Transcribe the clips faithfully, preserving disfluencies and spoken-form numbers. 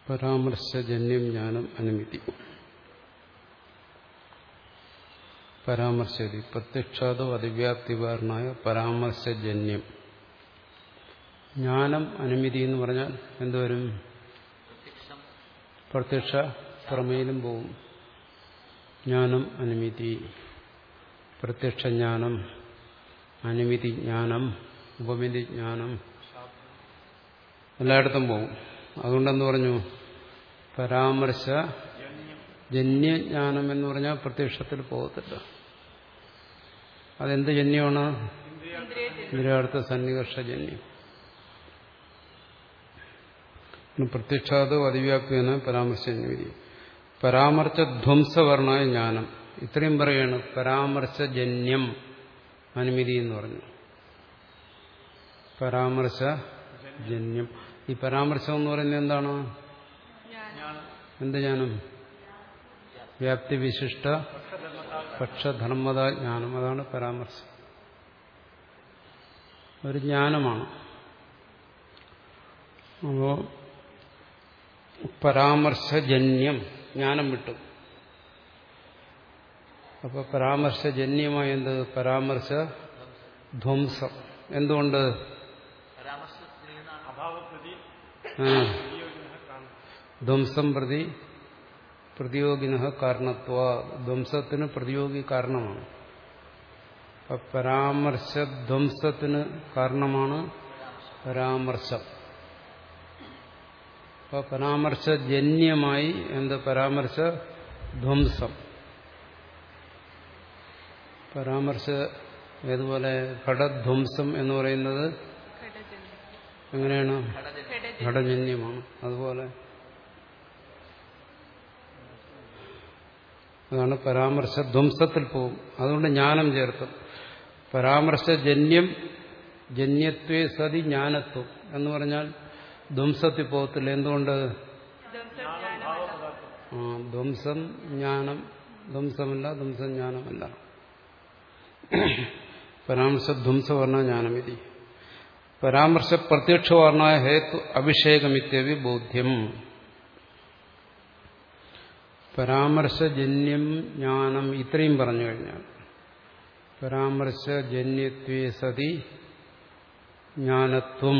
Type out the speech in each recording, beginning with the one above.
പരാമർശജന്യം ജ്ഞാനം അനുമിതി. പരാമർശതി പ്രത്യക്ഷാദോ അതിവ്യാപ്തികാരനായ പരാമർശജന്യം ജ്ഞാനം അനുമിതി എന്ന് പറഞ്ഞാൽ എന്തുവരും? പ്രത്യക്ഷ പ്രമേയിലും പോവും. ജ്ഞാനം അനുമിതി, പ്രത്യക്ഷ ജ്ഞാനം, അനുമിതി ജ്ഞാനം, ഉപമിതി ജ്ഞാനം എല്ലായിടത്തും പോവും. അതുകൊണ്ടെന്ന് പറഞ്ഞു? പരാമർശ ജന്യജ്ഞാനം എന്ന് പറഞ്ഞാൽ പ്രത്യക്ഷത്തിൽ പോകത്തില്ല. അതെന്ത് ജന്യമാണ്? ഇന്ദ്രിയാർത്ഥ സന്നികർഷജന്യം. പ്രത്യക്ഷാദോ അതിവ്യാപ്തിയാണ് പരാമർശജന്യവിധി. പരാമർശധ്വംസവർണായ ജ്ഞാനം, ഇത്രയും പറയാണ് പരാമർശജന്യം അനുമതി എന്ന് പറഞ്ഞു. പരാമർശജന്യം. ഈ പരാമർശം എന്ന് പറയുന്നത് എന്താണ്? എന്ത് ജ്ഞാനം? വ്യാപ്തി വിശിഷ്ട പക്ഷധർമ്മത ജ്ഞാനം. അതാണ് പരാമർശം. ഒരു ജ്ഞാനമാണ്. അപ്പോ പരാമർശജന്യം ജ്ഞാനം വിട്ടു. അപ്പൊ പരാമർശജന്യമായ എന്ത്? പരാമർശ ധ്വംസം. എന്തുകൊണ്ട്? ധ്വംസം പ്രതി പ്രതിയോഗിന കാരണത്വ. ധ്വംസത്തിന് പ്രതിയോഗി കാരണമാണ്. അപ്പൊ പരാമർശധ്വംസത്തിന് കാരണമാണ് പരാമർശം. അപ്പൊ പരാമർശജന്യമായി എന്ത്? പരാമർശ ധ്വംസം. പരാമർശ ഏതുപോലെ ഘടധ്വംസം എന്ന് പറയുന്നത് എങ്ങനെയാണ്? ഘടജന്യമാണ്. അതുപോലെ അതാണ് പരാമർശധ്വംസത്തിൽ പോകും. അതുകൊണ്ട് ജ്ഞാനം ചേർക്കും. പരാമർശജന്യം ജന്യത്വേ സതി ജ്ഞാനത്വം എന്ന് പറഞ്ഞാൽ ധ്വംസത്തിൽ പോകത്തില്ല. എന്തുകൊണ്ട്? ആ ധ്വംസം ജ്ഞാനം ധ്വംസമല്ല, ധ്വംസം ജ്ഞാനമല്ല. പരാമർശധ്വംസവർണ ജ്ഞാനമിതി. പരാമർശ പ്രത്യക്ഷവർണായ ഹേതു അഭിഷേകമിത്യവി ബോധ്യം. പരാമർശജന്യം ജ്ഞാനം ഇത്രയും പറഞ്ഞു കഴിഞ്ഞാൽ പരാമർശജന്യത്വേ സതി ജ്ഞാനത്വം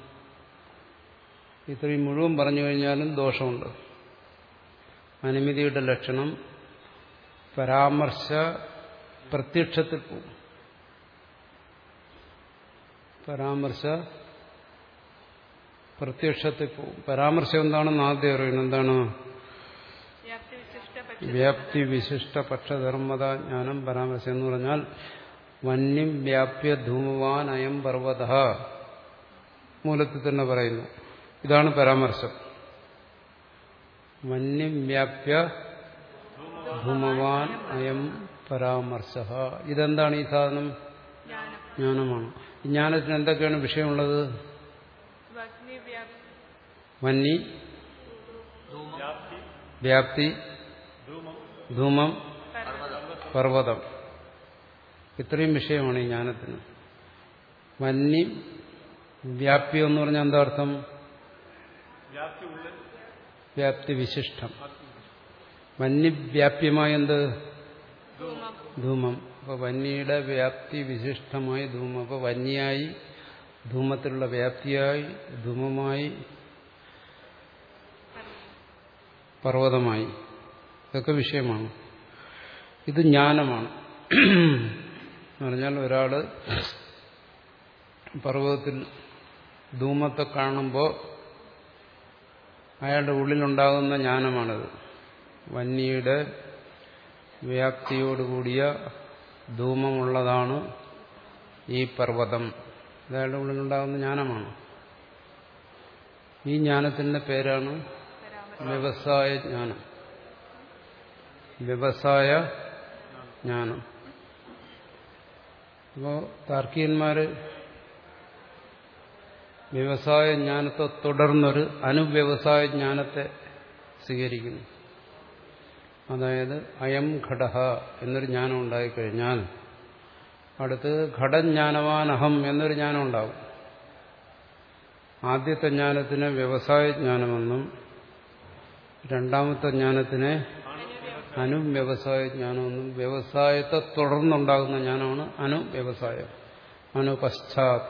ഇത്രയും മുഴുവൻ പറഞ്ഞു കഴിഞ്ഞാലും ദോഷമുണ്ട്. അനുമതിയുടെ ലക്ഷണം പരാമർശ പ്രത്യക്ഷത്തിൽ പോകും. പരാമർശ പ്രത്യക്ഷത്തിൽ പോകും. പരാമർശം എന്താണെന്ന് ആദ്യം അറിയണം. എന്താണ്? വ്യാപ്തി വിശിഷ്ട പക്ഷധർമ്മത ജ്ഞാനം. പരാമർശം എന്ന് പറഞ്ഞാൽ വന്യം വ്യാപ്യ ധൂമവാൻ അയം പർവ്വത. മൂലത്തിൽ തന്നെ പറയുന്നു. ഇതാണ് പരാമർശം. വന്യം വ്യാപ്യ ധൂമവാൻ അയം പരാമർശ. ഇതെന്താണ്? ഈ സാധനം ജ്ഞാനമാണ്. ഈ ജ്ഞാനത്തിന് എന്തൊക്കെയാണ് വിഷയമുള്ളത്? വന്നി, വ്യാപ്തി, ധൂമം, പർവ്വതം. ഇത്രയും വിഷയമാണ് ഈ ജ്ഞാനത്തിന്. വന്നി വ്യാപ്തി എന്ന് പറഞ്ഞാൽ എന്താ അർത്ഥം? വ്യാപ്തി വിശിഷ്ടം. വന്യവ്യാപ്യമായ എന്ത്? ധൂമം. അപ്പൊ വന്യയുടെ വ്യാപ്തി വിശിഷ്ടമായി ധൂമം. അപ്പൊ വന്യായി, ധൂമത്തിലുള്ള വ്യാപ്തിയായി, ധൂമമായി, പർവ്വതമായി. ഇതൊക്കെ വിഷയമാണ്. ഇത് ജ്ഞാനമാണ്. എന്ന് പറഞ്ഞാൽ ഒരാള് പർവ്വതത്തിൽ ധൂമത്തെ കാണുമ്പോൾ അയാളുടെ ഉള്ളിലുണ്ടാകുന്ന ജ്ഞാനമാണിത്. വന്യയുടെ വ്യാപ്തിയോടുകൂടിയ ധൂമമുള്ളതാണ് ഈ പർവ്വതം. അയാളുടെ ഉള്ളിലുണ്ടാകുന്ന ജ്ഞാനമാണ്. ഈ ജ്ഞാനത്തിന്റെ പേരാണ് വ്യവസായ ജ്ഞാനം. വ്യവസായ ജ്ഞാനം. അപ്പോ താർക്കികന്മാര് വ്യവസായ ജ്ഞാനത്തെ തുടർന്നൊരു അനുവ്യവസായ ജ്ഞാനത്തെ സ്വീകരിക്കുന്നു. അതായത് അയം ഘടഃ എന്നൊരു ജ്ഞാനം ഉണ്ടായിക്കഴിഞ്ഞാൽ അടുത്ത് ഘടജ്ഞാനവാനഹം എന്നൊരു ജ്ഞാനം ഉണ്ടാകും. ആദ്യത്തെ ജ്ഞാനത്തിന് വ്യവസായ ജ്ഞാനമെന്നും രണ്ടാമത്തെ ജ്ഞാനത്തിനെ അനുവ്യവസായ ജ്ഞാനമെന്നും വ്യവസായത്തെ തുടർന്നുണ്ടാകുന്ന ജ്ഞാനമാണ് അനുവ്യവസായം. അനുപശ്ചാത്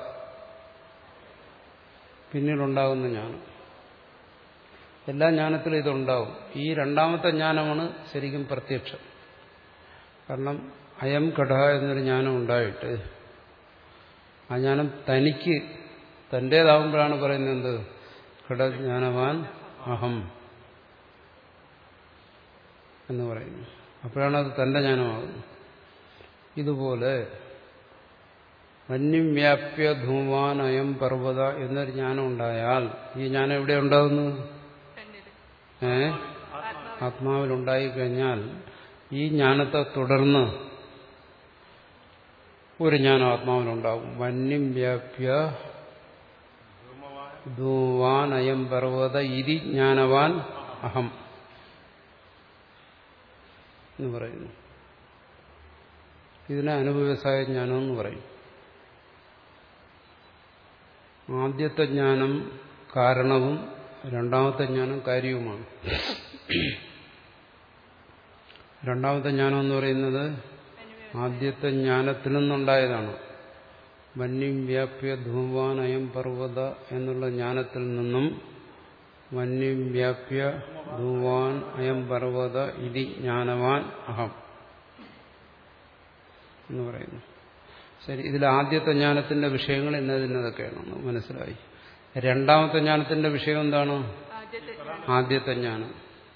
പിന്നീടുണ്ടാകുന്ന ജ്ഞാനം. എല്ലാ ജ്ഞാനത്തിലും ഇതുണ്ടാവും. ഈ രണ്ടാമത്തെ ജ്ഞാനമാണ് ശരിക്കും പ്രത്യക്ഷം. കാരണം അയം ഘട എന്നൊരു ജ്ഞാനം ഉണ്ടായിട്ട് ആ ജ്ഞാനം തനിക്ക് തന്റേതാകുമ്പോഴാണ് പറയുന്നത് എന്ത്? ഘടജ്ഞാനവാൻ അഹം എന്ന് പറയുന്നു. അപ്പോഴാണ് അത് തന്റെ ജ്ഞാനമാകുന്നത്. ഇതുപോലെ വന്യം വ്യാപ്യ ധൂമാൻ അയം പർവ്വത എന്നൊരു ജ്ഞാനം ഉണ്ടായാൽ ഈ ജ്ഞാനം എവിടെ ഉണ്ടാകുന്നു? ഏ ആത്മാവിലുണ്ടായിക്കഴിഞ്ഞാൽ ഈ ജ്ഞാനത്തെ തുടർന്ന് ഒരു ജ്ഞാനം ആത്മാവിനുണ്ടാകും. വന്യം വ്യാപ്യ ധൂവാൻ അയം പർവ്വത ഇതി ജ്ഞാനവാൻ അഹം എന്ന് പറയുന്നു. ഇതിനെ അനുവ്യവസായ ജ്ഞാനം എന്ന് പറയും. ആദ്യത്തെ ജ്ഞാനം കാരണവും രണ്ടാമത്തെ ജ്ഞാനം കാര്യവുമാണ്. രണ്ടാമത്തെ ജ്ഞാനം എന്ന് പറയുന്നത് ആദ്യത്തെ ജ്ഞാനത്തിൽ നിന്നുണ്ടായതാണ്. വന്യം വ്യാപ്യ ധൂവാൻ അയം പർവ്വത എന്നുള്ള ജ്ഞാനത്തിൽ നിന്നും വന്യം വ്യാപ്യ ധൂവാൻ അയം പർവ്വത ഇതി ജ്ഞാനവാൻ അഹം എന്ന് പറയുന്നു. ശരി, ഇതിൽ ആദ്യത്തെ ജ്ഞാനത്തിന്റെ വിഷയങ്ങൾ എന്നതിനതൊക്കെയാണ് മനസ്സിലായി. രണ്ടാമത്തെ ജ്ഞാനത്തിന്റെ വിഷയം എന്താണ്? ആദ്യത്തെ ജ്ഞാനം.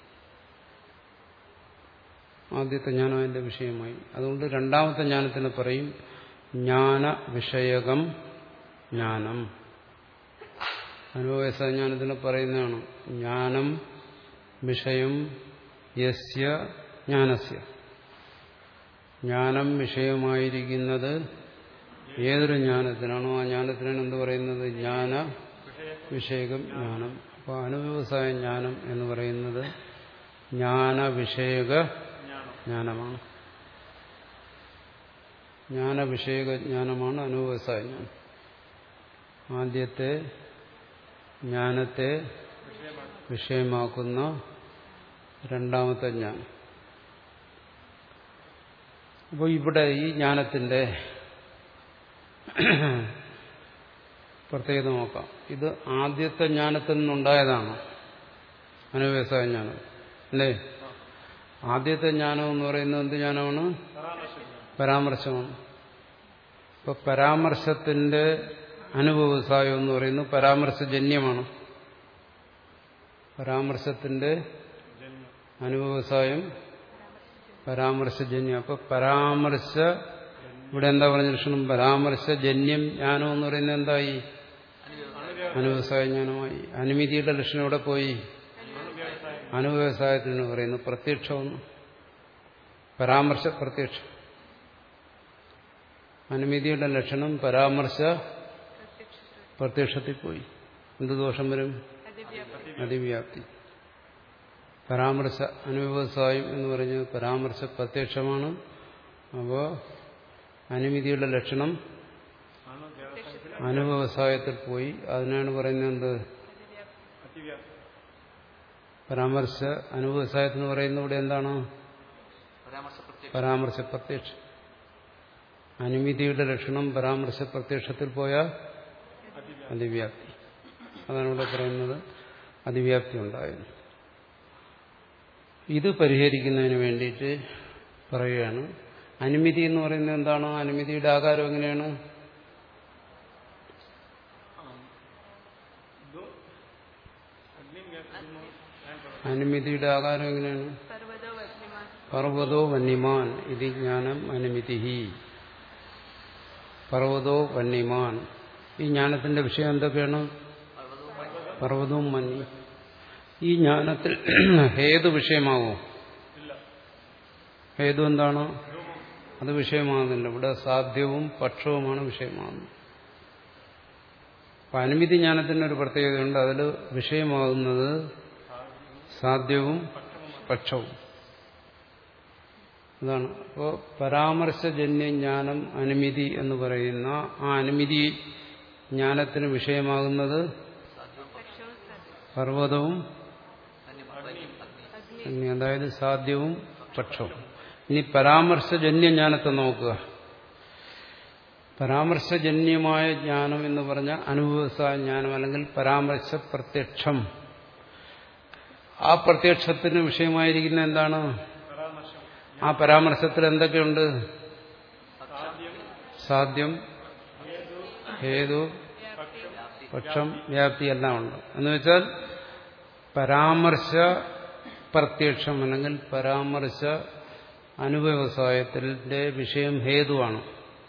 ആദ്യത്തെ ജ്ഞാനം അതിന്റെ വിഷയമായി. അതുകൊണ്ട് രണ്ടാമത്തെ ജ്ഞാനത്തിന് പറയും ജ്ഞാന വിഷയകം ജ്ഞാനം. അനുഭവസായ ജ്ഞാനത്തിന് പറയുന്നതാണ് ജ്ഞാനം വിഷയം യസ്യ ജ്ഞാനസ്യ. ജ്ഞാനം വിഷയമായിരിക്കുന്നത് ഏതൊരു ജ്ഞാനത്തിനാണോ ആ ജ്ഞാനത്തിനാണ് എന്ത് പറയുന്നത്? ജ്ഞാന വിഷയകം ജ്ഞാനം. അപ്പോൾ അനുവ്യവസായ ജ്ഞാനം എന്ന് പറയുന്നത് ജ്ഞാന വിഷയക ജ്ഞാനമാണ്. ജ്ഞാന വിഷയക ജ്ഞാനമാണ് അനുവ്യവസായ ജ്ഞാനം. ആദ്യത്തെ ജ്ഞാനത്തെ വിഷയമാക്കുന്ന രണ്ടാമത്തെ ജ്ഞാനം. അപ്പോൾ ഇവിടെ ഈ ജ്ഞാനത്തിന്റെ പ്രത്യേകത നോക്കാം. ഇത് ആദ്യത്തെ ജ്ഞാനത്തിൽ നിന്നുണ്ടായതാണ് അനുവ്യവസായ ജ്ഞാനം അല്ലേ? ആദ്യത്തെ ജ്ഞാനം എന്ന് പറയുന്നത് എന്ത് ജ്ഞാനമാണ്? പരാമർശമാണ്. ഇപ്പൊ പരാമർശത്തിന്റെ അനുവ്യവസായം എന്ന് പറയുന്നത് പരാമർശജന്യമാണ്. പരാമർശത്തിന്റെ അനുവ്യവസായം പരാമർശജന്യം. അപ്പൊ പരാമർശ ഇവിടെ എന്താ പറഞ്ഞ ലക്ഷണം? പരാമർശജന്യം ജ്ഞാനം എന്ന് പറയുന്നത് എന്തായി? അനുവ്യവസായ ജ്ഞാനമായി. അനുമതിയുടെ ലക്ഷണം എവിടെ പോയി? അനുവ്യവസായത്തിന് പറയുന്നു പ്രത്യക്ഷമെന്ന്. പരാമർശ പ്രത്യക്ഷം. അനുമതിയുടെ ലക്ഷണം പരാമർശ പ്രത്യക്ഷത്തിൽ പോയി. എന്ത് ദോഷം വരും? അതിവ്യാപ്തി. പരാമർശ അനുവ്യവസായം എന്ന് പറഞ്ഞത് പരാമർശ പ്രത്യക്ഷമാണ്. അപ്പോൾ അനുമതിയുടെ ലക്ഷണം അനുവ്യവസായത്തിൽ പോയി. അതിനാണ് പറയുന്നത് എന്ത്? പരാമർശ അനുവ്യവസായത്തിന് പറയുന്ന ഇവിടെ എന്താണ്? പരാമർശ പ്രത്യക്ഷം. അനുമതിയുടെ ലക്ഷണം പരാമർശ പ്രത്യക്ഷത്തിൽ പോയാൽ അതിവ്യാപ്തി. അതാണ് ഇവിടെ പറയുന്നത് അതിവ്യാപ്തി ഉണ്ടായിരുന്നു. ഇത് പരിഹരിക്കുന്നതിന് വേണ്ടിയിട്ട് പറയുകയാണ് അനുമതി എന്ന് പറയുന്നത് എന്താണ്? അനുമതിയുടെ ആകാരം എങ്ങനെയാണ്? അനുമതിയുടെ ആകാരം എങ്ങനെയാണ്? പർവ്വതോ വന്യമാൻ ഇത് ജ്ഞാനം അനുമതി. പർവ്വതോ വന്യമാൻ ഈ ജ്ഞാനത്തിന്റെ വിഷയം എന്തൊക്കെയാണ്? പർവ്വതവും മഞ്ഞി. ഈ ജ്ഞാനത്തിൽ ഹേതു വിഷയമാവോ? ഹേതു എന്താണ്? അത് വിഷയമാകുന്നില്ല. ഇവിടെ സാധ്യവും പക്ഷവുമാണ് വിഷയമാകുന്നത്. അപ്പൊ അനുമതി ജ്ഞാനത്തിന് ഒരു പ്രത്യേകതയുണ്ട്. അതിൽ വിഷയമാകുന്നത് സാധ്യവും പക്ഷവും. അതാണ്. അപ്പോൾ പരാമർശജന്യ ജ്ഞാനം അനുമതി എന്ന് പറയുന്ന ആ അനുമതി ജ്ഞാനത്തിന് വിഷയമാകുന്നത് പർവ്വതവും അഗ്നി, അതായത് സാധ്യവും പക്ഷവും. ഇനി പരാമർശജന്യ ജ്ഞാനത്തെ നോക്കുക. പരാമർശജന്യമായ ജ്ഞാനം എന്ന് പറഞ്ഞ അനുഭവസായ ജ്ഞാനം അല്ലെങ്കിൽ പരാമർശ പ്രത്യക്ഷം. ആ പ്രത്യക്ഷത്തിന് വിഷയമായിരിക്കുന്ന എന്താണ്? ആ പരാമർശത്തിൽ എന്തൊക്കെയുണ്ട്? സാധ്യം, ഹേതു, പക്ഷം, വ്യാപ്തി എല്ലാം ഉണ്ട്. എന്ന് വെച്ചാൽ പരാമർശ പ്രത്യക്ഷം അല്ലെങ്കിൽ പരാമർശ അനുവ്യവസായത്തിന്റെ വിഷയം ഹേതുവാണ്.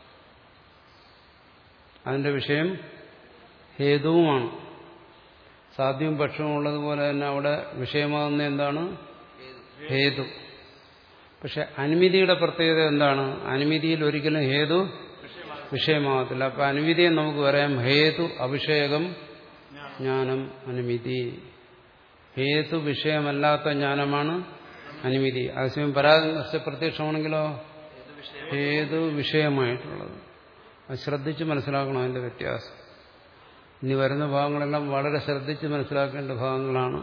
അതിന്റെ വിഷയം ഹേതുവുമാണ്. സാധ്യവും പക്ഷവും ഉള്ളതുപോലെ തന്നെ അവിടെ വിഷയമാകുന്ന എന്താണ്? ഹേതു. പക്ഷെ അനുമിതിയുടെ പ്രത്യേകത എന്താണ്? അനുമിതിയിൽ ഒരിക്കലും ഹേതു വിഷയമാകത്തില്ല. അപ്പൊ അനുമിതിയെ നമുക്ക് പറയാം ഹേതു അഭിഷേകം ജ്ഞാനം അനുമിതി. ഹേതു വിഷയമല്ലാത്ത ജ്ഞാനമാണ് അനുമിതി. അതേസമയം പരാമർശ പ്രത്യക്ഷമാണെങ്കിലോ ഹേതു വിഷയമായിട്ടുള്ളത്. അത് ശ്രദ്ധിച്ച് മനസ്സിലാക്കണം അതിന്റെ വ്യത്യാസം. ഇനി വരുന്ന ഭാഗങ്ങളെല്ലാം വളരെ ശ്രദ്ധിച്ച് മനസ്സിലാക്കേണ്ട ഭാഗങ്ങളാണ്,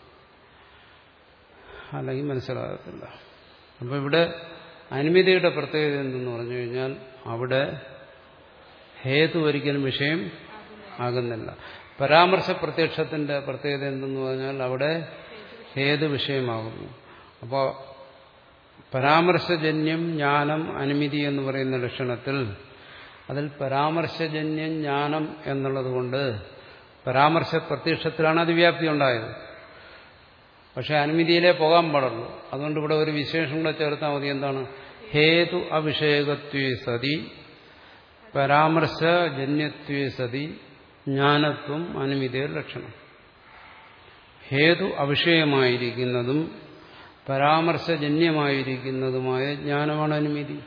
അല്ലെങ്കിൽ മനസ്സിലാകത്തില്ല. അപ്പോൾ ഇവിടെ അനുമിതിയുടെ പ്രത്യേകത എന്തെന്ന് പറഞ്ഞു കഴിഞ്ഞാൽ അവിടെ ഹേതു ഒരിക്കലും വിഷയം ആകുന്നില്ല. പരാമർശ പ്രത്യക്ഷത്തിന്റെ പ്രത്യേകത എന്തെന്ന് പറഞ്ഞാൽ അവിടെ ഹേതു വിഷയമാകുന്നു. അപ്പോൾ പരാമർശജന്യം ജ്ഞാനം അനുമിതി എന്ന് പറയുന്ന ലക്ഷണത്തിൽ അതിൽ പരാമർശജന്യം ജ്ഞാനം എന്നുള്ളത് കൊണ്ട് പരാമർശ പ്രത്യക്ഷത്തിലാണ് അതിവ്യാപ്തി ഉണ്ടായത്. പക്ഷെ അനുമിതിയിലേ പോകാൻ പാടുള്ളൂ. അതുകൊണ്ട് ഇവിടെ ഒരു വിശേഷം കൂടെ ചേർത്താൽ മതി. എന്താണ്? ഹേതു അഭിഷേകത്വേ സതി പരാമർശജന്യത്വേ സതി ജ്ഞാനത്വം അനുമിതിയുടെ ലക്ഷണം. ഹേതു അവിഷയമായിരിക്കുന്നതും പരാമർശജന്യമായിരിക്കുന്നതുമായ ജ്ഞാനമാണ് അനുമിതി.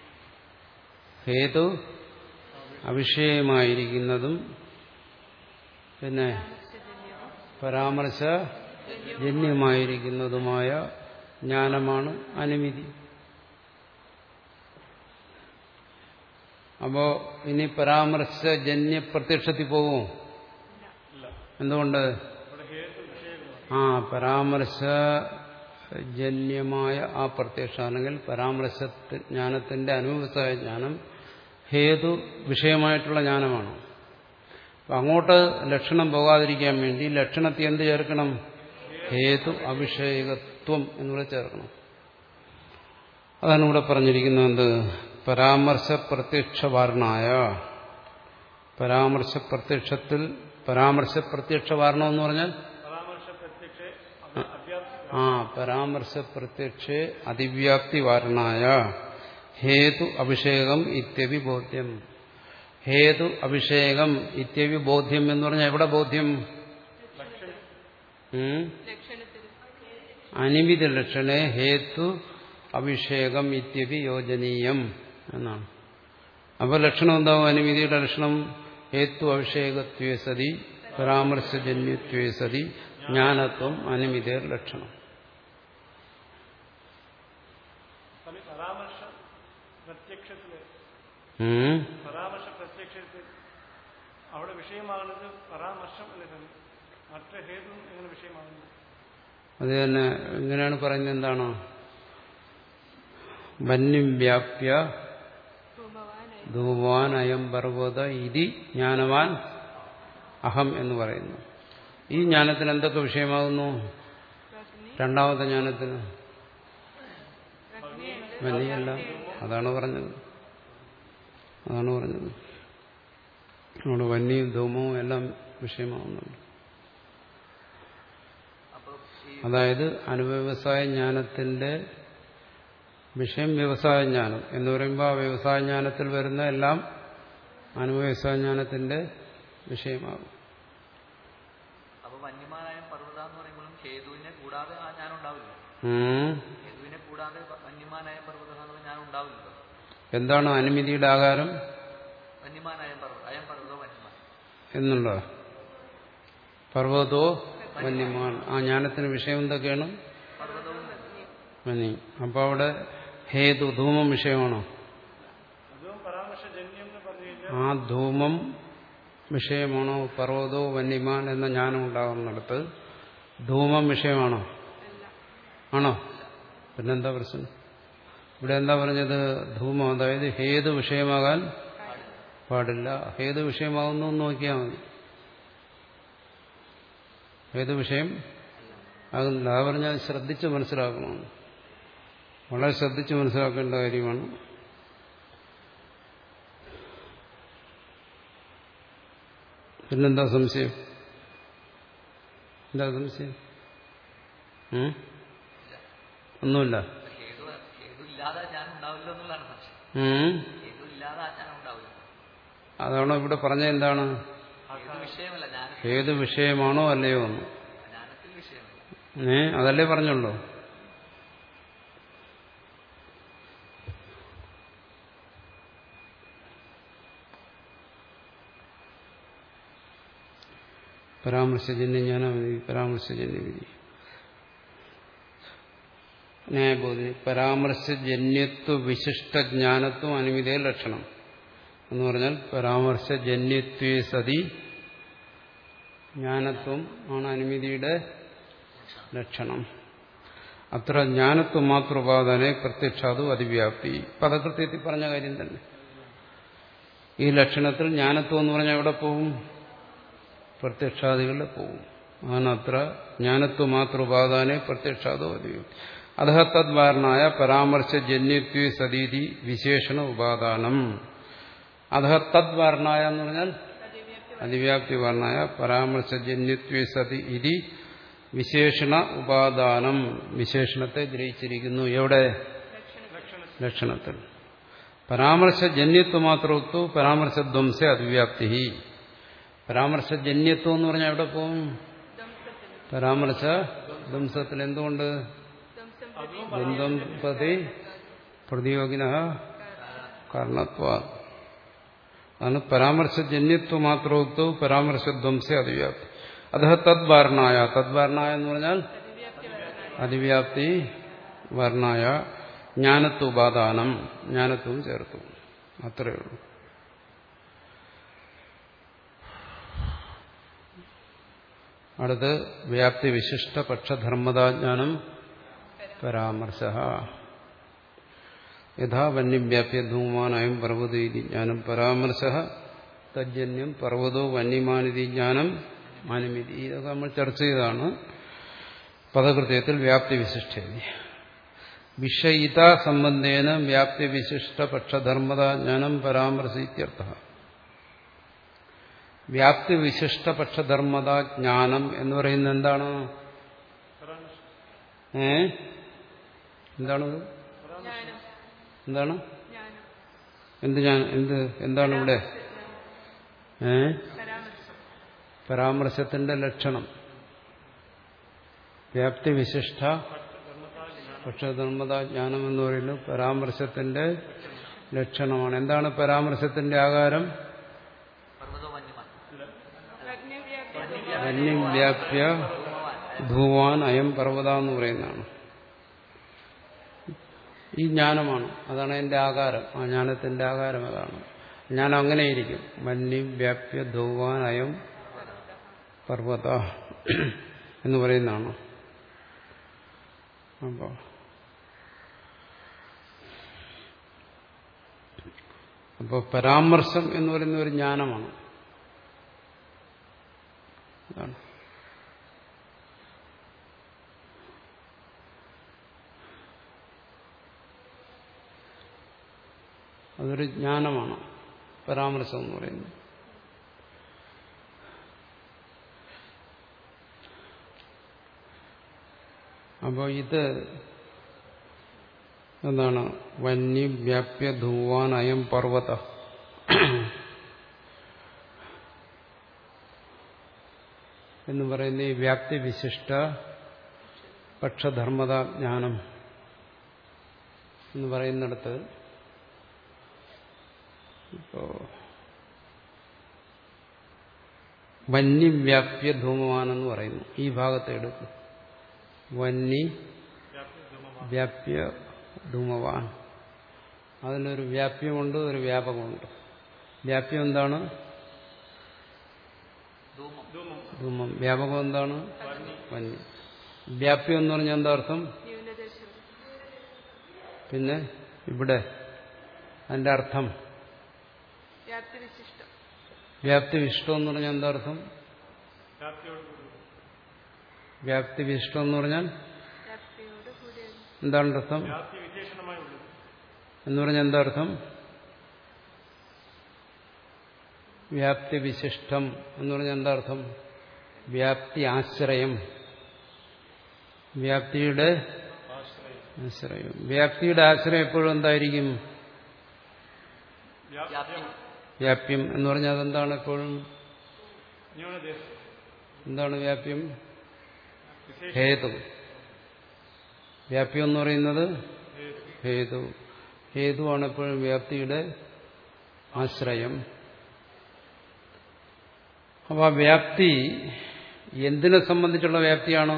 ഹേതു അവിഷയമായിരിക്കുന്നതും പിന്നെ പരാമർശജന്യമായിരിക്കുന്നതുമായ ജ്ഞാനമാണ് അനുമിതി. അപ്പോ ഇനി പരാമർശജന്യ പ്രത്യക്ഷത്തിൽ പോകുമോ? എന്തുകൊണ്ട്? ആ പരാമർശജന്യമായ ആ പ്രത്യക്ഷം അല്ലെങ്കിൽ പരാമർശ ജ്ഞാനത്തിന്റെ അനുഭവസായ ജ്ഞാനം ഹേതു വിഷയമായിട്ടുള്ള ജ്ഞാനമാണ്. അപ്പം അങ്ങോട്ട് ലക്ഷണം പോകാതിരിക്കാൻ വേണ്ടി ലക്ഷണത്തിൽ എന്ത് ചേർക്കണം? ഹേതു അവിഷയകത്വം എന്നുകൂടെ ചേർക്കണം. അതാണ് ഇവിടെ പറഞ്ഞിരിക്കുന്നത്. എന്ത്? പരാമർശ പ്രത്യക്ഷ വാരണായ. പരാമർശ പ്രത്യക്ഷത്തിൽ പരാമർശ പ്രത്യക്ഷ വാരണം എന്ന് പറഞ്ഞാൽ ആ പരാമർശ പ്രത്യക്ഷേ അതിവ്യാപ്തി വാരണായ ഹേതു അഭിഷേകം ഇത്യവി ബോധ്യം. ഹേതു അഭിഷേകം ഇത്യവി ബോധ്യം എന്ന് പറഞ്ഞാൽ എവിടെ ബോധ്യം? അനിമിതി ലക്ഷണേ ഹേതു അഭിഷേകം ഇത്യവി യോജനീയം എന്നാണ്. അപ്പോൾ ലക്ഷണം എന്താവും? അനുമിതിയുടെ ലക്ഷണം ഹേതു അഭിഷേകത്വേ സതി പരാമർശജന്യത്വേ സതി ജ്ഞാനത്വം അനുമിതിയുടെ ലക്ഷണം. പരാമർശ പ്രത്യക്ഷത്തിൽ അവിടെ വിഷയമാകുന്നത് പരാമർശം അല്ലെ? മറ്റു ഹേതു എങ്ങനെ വിഷയമാകുന്നത്? അത് തന്നെ ഇങ്ങനെയാണ് പറയുന്നത്. എന്താണ്? വന്യം വ്യാപ്യ ധൂമവാൻ അയം പർവ്വത ഇതി ജ്ഞാനവാൻ അഹം എന്ന് പറയുന്നു. ഈ ജ്ഞാനത്തിന് എന്തൊക്കെ വിഷയമാകുന്നു? രണ്ടാമത്തെ ജ്ഞാനത്തിന് വന്യല്ല. അതാണ് പറഞ്ഞത് അതാണ് പറഞ്ഞത് അവിടെ വന്യവും ധൂമവും എല്ലാം വിഷയമാകുന്നുണ്ട്. അതായത് അനുവ്യവസായ ജ്ഞാനത്തിന്റെ വിഷയം വ്യവസായ ജ്ഞാനം എന്ന് പറയുമ്പോൾ ആ വ്യവസായ ജ്ഞാനത്തിൽ വരുന്ന എല്ലാം അനുവ്യവസായ ജ്ഞാനത്തിന്റെ വിഷയമാകും. അപ്പൊ വന്യമാനായ പർവ്വത എന്ന് പറയുമ്പോഴും ഹേതുവിനെ കൂടാതെ ആ ജ്ഞാനം ഉണ്ടാവില്ല. ഹേതുവിനെ കൂടാതെ വന്യമാനായ പർവ്വത എന്നുള്ള ജ്ഞാനം ഉണ്ടാവില്ല. എന്താണ് അനുമിതിയുടെ ആകാരം? വന്യമാനായ പർവ്വത അയം പർവ്വതോ വന്യമാൻ എന്നുണ്ടോ? പർവ്വതോ വന്യമാൻ. ആ ജ്ഞാനത്തിന് വിഷയം എന്തൊക്കെയാണ്? വന്യ. അപ്പൊ അവിടെ ഹേതു ധൂമം വിഷയമാണോ? ആ ധൂമം വിഷയമാണോ? പർവ്വതോ വന്യമാൻ എന്ന ജ്ഞാനം ഉണ്ടാകുന്നിടത്ത് ധൂമം വിഷയമാണോ? ആണോ? പിന്നെന്താ പ്രശ്നം? ഇവിടെ എന്താ പറഞ്ഞത്? ധൂമം, അതായത് ഹേതു വിഷയമാകാൻ പാടില്ല. ഹേതു വിഷയമാകുന്നു നോക്കിയാൽ മതി. ഹേതു വിഷയം ആകുന്നില്ല. അത് പറഞ്ഞാൽ ശ്രദ്ധിച്ച് മനസ്സിലാക്കണം. വളരെ ശ്രദ്ധിച്ച് മനസ്സിലാക്കേണ്ട കാര്യമാണ്. പിന്നെന്താ സംശയം? എന്താ സംശയം? ഒന്നുമില്ല. അതാണോ ഇവിടെ പറഞ്ഞ? എന്താണ് ഏത് വിഷയമാണോ അല്ലയോ എന്ന്? ഏ അതല്ലേ പറഞ്ഞുള്ളൂ. പരാമർശജന്യ ജ്ഞാനവിധി, പരാമർശജന്യ വിധി, ന്യായബോധി. പരാമർശജന്യത്വ വിശിഷ്ടജ്ഞാനത്വം അനുമിതേ ലക്ഷണം എന്ന് പറഞ്ഞാൽ പരാമർശജന്യത്വേ സതി ജ്ഞാനത്വം ആണ് അനുമതിയുടെ ലക്ഷണം. അത്ര ജ്ഞാനത്വം മാത്രം ഉപാദാനെ പ്രത്യക്ഷാതു അതിവ്യാപ്തി. പദകൃത്യത്തിൽ പറഞ്ഞ കാര്യം തന്നെ. ഈ ലക്ഷണത്തിൽ ജ്ഞാനത്വം എന്ന് പറഞ്ഞാൽ എവിടെ പോവും? പ്രത്യക്ഷാദികളിൽ പോവും. ആണ് അത്ര ജ്ഞാനത്വം മാത്രം ഉപാദാനെ പ്രത്യക്ഷാതോ അതിവ്യാപ്തി. അധ തദ്വാരണായ പരാമർശജന്യത്വേ സതീതി വിശേഷണ ഉപാദാനം. അധ തദ്വാരണായ എന്ന് പറഞ്ഞാൽ അതിവ്യാപ്തി വർണ്ണായ പരാമർശജന്യത്വേ സതി ഇതി വിശേഷണ ഉപാദാനം. വിശേഷണത്തെ ഗ്രഹിച്ചിരിക്കുന്നു. എവിടെ? ലക്ഷണത്തിൽ. പരാമർശജന്യത്വം മാത്രത്തു പരാമർശധ്വംസേ അതിവ്യാപ്തി. പരാമർശജന്യത്വം എന്ന് പറഞ്ഞാൽ എവിടെ പോകും? പരാമർശ ധ്വംസത്തിൽ. എന്തുകൊണ്ട്? ബന്ധം പതി പ്രതിയോഗിന കാരണത്വ. അതാണ് പരാമർശജന്യത്വം മാത്രോക്തോ പരാമർശധ്വംസേ അതിവ്യാപ്തി. അധ തദ്വാരണായ. തദ്വാരണായ എന്ന് പറഞ്ഞാൽ അതിവ്യാപ്തി വർണ്ണായ ജ്ഞാനത്വ ഉപാദാനം. ജ്ഞാനത്വം ചേർത്തു. അത്രയേ ഉള്ളൂ. അടുത്ത് വ്യാപ്തി വിശിഷ്ട പക്ഷധർമ്മതാജ്ഞാനം പരാമർശ. യഥാ വന്യം വ്യാപ്യ ധൂമാനായും പർവ്വതീതി ജ്ഞാനം പരാമർശ തജ്ജന്യം പർവ്വതോ വന്യമാനിതി ജ്ഞാനം അനുമിതി. ഇതൊക്കെ നമ്മൾ ചർച്ച ചെയ്തതാണ്. പദകൃത്യത്തിൽ വ്യാപ്തി വിശിഷ്ട വിഷയിത സംബന്ധേന വ്യാപ്തി വിശിഷ്ട പക്ഷധർമ്മതാജ്ഞാനം പരാമർശ ഇത്യർത്ഥ. വ്യാപ്തി വിശിഷ്ട പക്ഷധർമ്മതാജ്ഞാനം എന്ന് പറയുന്നത് എന്താണ്? ഏ എന്താണത്? എന്താണ്? എന്ത് ഞാൻ എന്ത് എന്താണ് ഇവിടെ? ഏ പരാമർശത്തിന്റെ ലക്ഷണം. വ്യാപ്തി വിശിഷ്ട പക്ഷധർമ്മതാജ്ഞാനം എന്ന് പറയുന്നത് പരാമർശത്തിന്റെ ലക്ഷണമാണ്. എന്താണ് പരാമർശത്തിന്റെ ആകാരം? വന്യം വ്യാപ്യ ധൂവാൻ അയം പർവ്വത എന്ന് പറയുന്നതാണ്. ഈ ജ്ഞാനമാണ്. അതാണ് അതിന്റെ ആകാരം. ആ ജ്ഞാനത്തിന്റെ ആകാരം അതാണ്. ജ്ഞാനം അങ്ങനെയിരിക്കും. വന്യം വ്യാപ്യ ധൂവാൻ അയം പർവ്വത എന്ന് പറയുന്നതാണ്. അപ്പോ അപ്പോൾ പരാമർശം എന്ന് പറയുന്ന ഒരു ജ്ഞാനമാണ്. അതാണ് അതൊരു ജ്ഞാനമാണ് പരാമർശം എന്ന് പറയുന്നത്. അപ്പോൾ ഇത് എന്താണ്? വന്യം വ്യാപ്യ ധൂവാൻ അയം പർവ്വത എന്ന് പറയുന്ന ഈ വ്യാപ്തി വിശിഷ്ട പക്ഷധർമ്മത ജ്ഞാനം എന്ന് പറയുന്നിടത്ത് ഇപ്പോ വന്യവ്യാപ്യ ധൂമവാനെന്ന് പറയുന്നു. ഈ ഭാഗത്തെ എടുക്കും. വന്നി വ്യാപ്യ ധൂമവാൻ. അതിനൊരു വ്യാപ്യമുണ്ട്, ഒരു വ്യാപകമുണ്ട്. വ്യാപ്യം എന്താണ്? ധൂമം. വ്യാപകം എന്താണ്? വന്യ. വ്യാപ്യം എന്ന് പറഞ്ഞാൽ എന്താ അർത്ഥം? പിന്നെ ഇവിടെ അതിന്റെ അർത്ഥം വ്യാപ്തിവിശിഷ്ടം. വ്യാപ്തി വിശിഷ്ടം എന്ന് പറഞ്ഞാൽ എന്താ അർത്ഥം? വ്യാപ്തി വിശിഷ്ടം എന്ന് പറഞ്ഞാൽ വ്യാപ്തിയോട് കൂടിയത്. എന്താണ് അർത്ഥം എന്ന് പറഞ്ഞാൽ എന്താ അർത്ഥം? വ്യാപ്തി വിശിഷ്ടം എന്ന് പറഞ്ഞാൽ എന്താ അർത്ഥം? വ്യാപ്തി ആശ്രയം, വ്യാപ്തിയുടെ ആശ്രയം. വ്യാപ്തിയുടെ ആശ്രയം എപ്പോഴും എന്തായിരിക്കും? വ്യാപ്യം എന്ന് പറഞ്ഞാൽ അതെന്താണ്? എപ്പോഴും എന്താണ് വ്യാപ്യം? ഹേതു. വ്യാപ്യം എന്ന് പറയുന്നത് ഹേതു. ഹേതുവാണ് എപ്പോഴും വ്യാപ്തിയുടെ ആശ്രയം. അപ്പൊ ആ വ്യാപ്തി എന്തിനെ സംബന്ധിച്ചുള്ള വ്യാപ്തിയാണ്?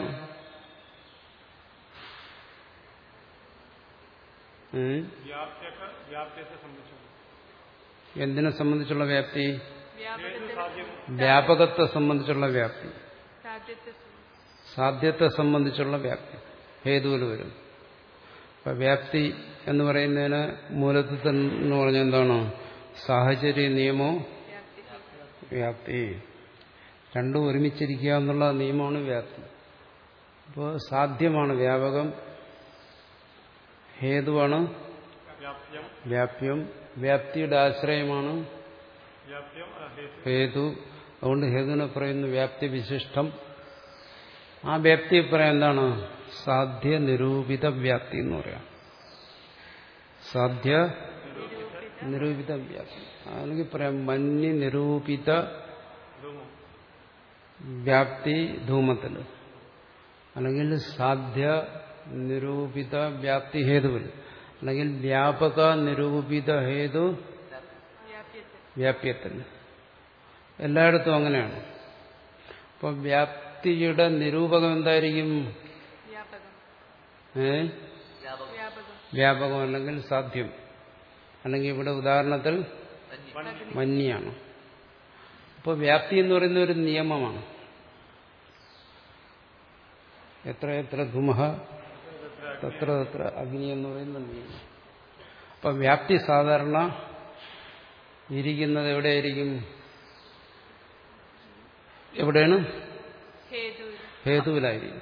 എന്തിനെ സംബന്ധിച്ചുള്ള വ്യാപ്തി? വ്യാപകത്തെ സംബന്ധിച്ചുള്ള വ്യാപ്തി, സാധ്യത്തെ സംബന്ധിച്ചുള്ള വ്യാപ്തി ഹേതുവിൽ വരും. അപ്പൊ വ്യാപ്തി എന്ന് പറയുന്നതിന് മൂലത്തിൽ എന്ന് പറഞ്ഞാൽ എന്താണ്? സാഹചര്യ നിയമോ വ്യാപ്തി. രണ്ടും ഒരുമിച്ചിരിക്കുക എന്നുള്ള നിയമമാണ് വ്യാപ്തി. അപ്പോൾ സാധ്യമാണ് വ്യാപകം, ഹേതുവാണ് വ്യാപ്യം, വ്യാപ്തിയുടെ ആശ്രയമാണ് ഹേതു. അതുകൊണ്ട് ഹേതുവിനെ പറയുന്നു വ്യാപ്തി വിശിഷ്ടം. ആ വ്യാപ്തിയെ പറയാൻ എന്താണ്? സാധ്യ നിരൂപിത വ്യാപ്തി എന്ന് പറയാം. സാധ്യ നിരൂപിത വ്യാപ്തി, അല്ലെങ്കിൽ പറയാം മന്യ നിരൂപിത വ്യാപ്തി ധൂമത്തിൽ, അല്ലെങ്കിൽ സാധ്യ നിരൂപിത വ്യാപ്തി ഹേതുവിൽ, അല്ലെങ്കിൽ വ്യാപക നിരൂപിത ഹേതു വ്യാപ്യത്തിൽ. എല്ലായിടത്തും അങ്ങനെയാണ്. അപ്പോൾ വ്യാപ്തിയുടെ നിരൂപകം എന്തായിരിക്കും? ഏ വ്യാപകം അല്ലെങ്കിൽ സാധ്യം, അല്ലെങ്കിൽ ഇവിടെ ഉദാഹരണത്തിൽ മന്യാണ്. അപ്പോൾ വ്യാപ്തി എന്ന് പറയുന്ന ഒരു നിയമമാണ്. എത്ര എത്ര ധുമഹ തത്ര തത്ര അഗ്നി എന്ന് പറയുന്ന നിയമം. അപ്പൊ വ്യാപ്തി സാധാരണ ഇരിക്കുന്നത് എവിടെയായിരിക്കും? എവിടെയാണ്? ഹേതുവിലായിരിക്കും.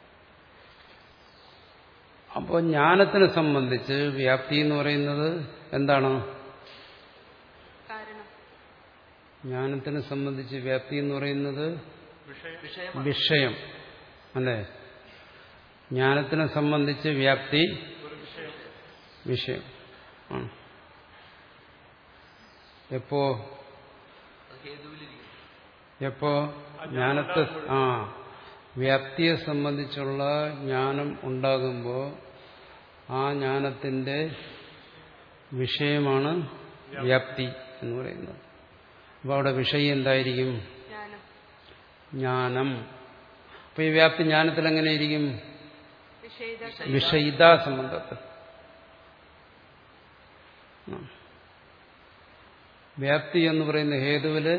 അപ്പോൾ ജ്ഞാനത്തിനെ സംബന്ധിച്ച് വ്യാപ്തി എന്ന് പറയുന്നത് എന്താണ്? ജ്ഞാനത്തിനെ സംബന്ധിച്ച് വ്യാപ്തി എന്ന് പറയുന്നത് വിഷയം അല്ലേ? ജ്ഞാനത്തിനെ സംബന്ധിച്ച് വ്യാപ്തി വിഷയം ആണ്. എപ്പോ എപ്പോ ജ്ഞാനത്തെ ആ വ്യാപ്തിയെ സംബന്ധിച്ചുള്ള ജ്ഞാനം ഉണ്ടാകുമ്പോൾ ആ ജ്ഞാനത്തിന്റെ വിഷയമാണ് വ്യാപ്തി എന്ന് പറയുന്നത്. അപ്പോൾ അവിടെ വിഷയം എന്തായിരിക്കും? ജ്ഞാനം. അപ്പൊ ഈ വ്യാപ്തി ജ്ഞാനത്തിൽ എങ്ങനെയിരിക്കും? വിഷയിതാ സംബന്ധത്തിൽ. വ്യാപ്തി എന്ന് പറയുന്ന ഹേതുവില്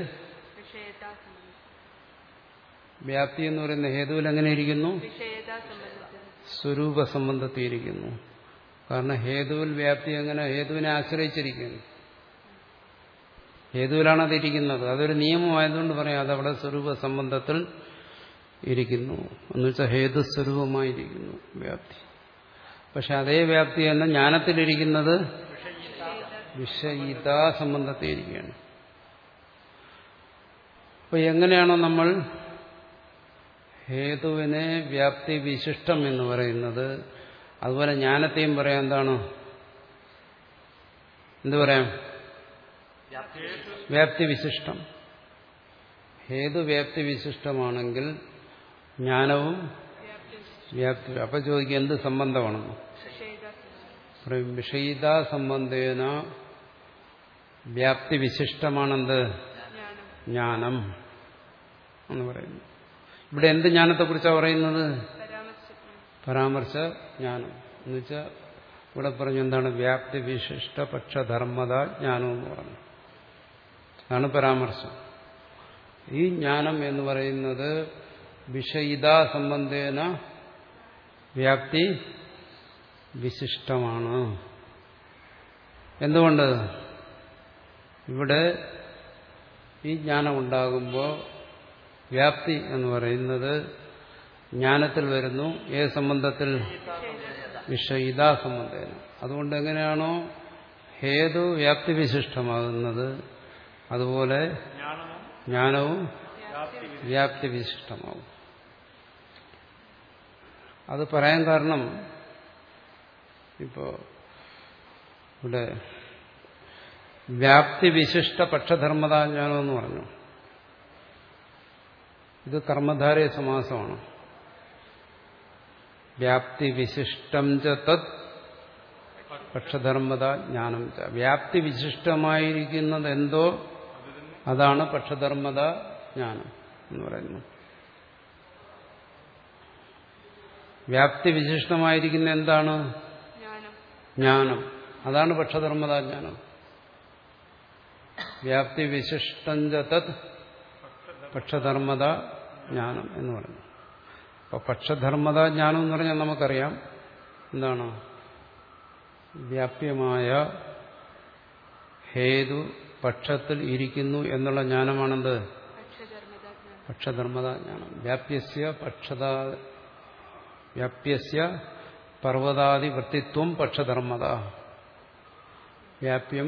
വ്യാപ്തി എന്ന് പറയുന്ന ഹേതുവിൽ എങ്ങനെ ഇരിക്കുന്നു? സ്വരൂപ സംബന്ധത്തിൽ ഇരിക്കുന്നു. കാരണം ഹേതുവിൽ വ്യാപ്തി എങ്ങനെ? ഹേതുവിനെ ആശ്രയിച്ചിരിക്കുന്നു. ഹേതുവിലാണ് അതിരിക്കുന്നത്. അതൊരു നിയമമായതുകൊണ്ട് പറയാം അതവിടെ സ്വരൂപ സംബന്ധത്തിൽ ഇരിക്കുന്നു എന്ന് വെച്ചാൽ ഹേതുസ്വരൂപമായിരിക്കുന്നു വ്യാപ്തി. പക്ഷെ അതേ വ്യാപ്തി തന്നെ ജ്ഞാനത്തിലിരിക്കുന്നത് വിഷയിതാ സംബന്ധത്തിൽ ഇരിക്കുകയാണ്. അപ്പൊ എങ്ങനെയാണോ നമ്മൾ ഹേതുവിനെ വ്യാപ്തി വിശിഷ്ടം എന്ന് പറയുന്നത്, അതുപോലെ ജ്ഞാനത്തെയും പറയാം എന്താണ്? എന്തു പറയാം? വ്യാപ്തി വിശിഷ്ടം. ഹേതു വ്യാപ്തി വിശിഷ്ടമാണെങ്കിൽ ജ്ഞാനവും വ്യാപ്തി. അപ്പൊ ചോദിക്കുക എന്ത് സംബന്ധമാണെന്ന് പറയും. വിഷയിതാ സംബന്ധേന വ്യാപ്തി വിശിഷ്ടമാണെന്ത്? ജ്ഞാനം എന്ന് പറയുന്നു. ഇവിടെ എന്ത് ജ്ഞാനത്തെക്കുറിച്ചാണ് പറയുന്നത്? പരാമർശ ജ്ഞാനം എന്ന് വെച്ചാൽ ഇവിടെ പറഞ്ഞു എന്താണ്? വ്യാപ്തി വിശിഷ്ട പക്ഷധർമ്മത ജ്ഞാനം എന്ന് പറഞ്ഞു. അതാണ് പരാമർശം. ഈ ജ്ഞാനം എന്ന് പറയുന്നത് വിഷയിതാ സംബന്ധേന വ്യാപ്തി വിശിഷ്ടമാണ്. എന്തുകൊണ്ട്? ഇവിടെ ഈ ജ്ഞാനം ഉണ്ടാകുമ്പോൾ വ്യാപ്തി എന്ന് പറയുന്നത് ജ്ഞാനത്തിൽ വരുന്നു. ഏത് സംബന്ധത്തിൽ? വിഷയിതാ സംബന്ധേന. അതുകൊണ്ട് എങ്ങനെയാണോ ഹേതു വ്യാപ്തി വിശിഷ്ടമാകുന്നത് അതുപോലെ ജ്ഞാനവും വ്യാപ്തി വിശിഷ്ടമാകും. അത് പറയാൻ കാരണം ഇപ്പോ ഇവിടെ വ്യാപ്തി വിശിഷ്ട പക്ഷധർമ്മതാജ്ഞാനം എന്ന് പറഞ്ഞു. ഇത് കർമ്മധാരയ സമാസമാണ്. വ്യാപ്തി വിശിഷ്ടം ച തത് പക്ഷധർമ്മത ജ്ഞാനം ച. വ്യാപ്തി വിശിഷ്ടമായിരിക്കുന്നത് എന്തോ അതാണ് പക്ഷധർമ്മത ജ്ഞാനം എന്ന് പറയുന്നു. വ്യാപ്തി വിശിഷ്ടമായിരിക്കുന്ന എന്താണ്? ജ്ഞാനം. അതാണ് പക്ഷധർമ്മത ജ്ഞാനം. വ്യാപ്തി വിശിഷ്ടം ച തത് പക്ഷധർമ്മത ജ്ഞാനം എന്ന് പറയുന്നു. അപ്പൊ പക്ഷധർമ്മത ജ്ഞാനം എന്ന് പറഞ്ഞാൽ നമുക്കറിയാം എന്താണ്? വ്യാപ്യമായ ഹേതു പക്ഷത്തിൽ ഇരിക്കുന്നു എന്നുള്ള ജ്ഞാനമാണെന്ത്? പക്ഷധർമ്മത ജ്ഞാനം. വ്യാപ്യസ്യ പക്ഷത വ്യാപ്യസ്യ പർവ്വതാദി വൃത്തിത്വം പക്ഷധർമ്മത. വ്യാപ്യം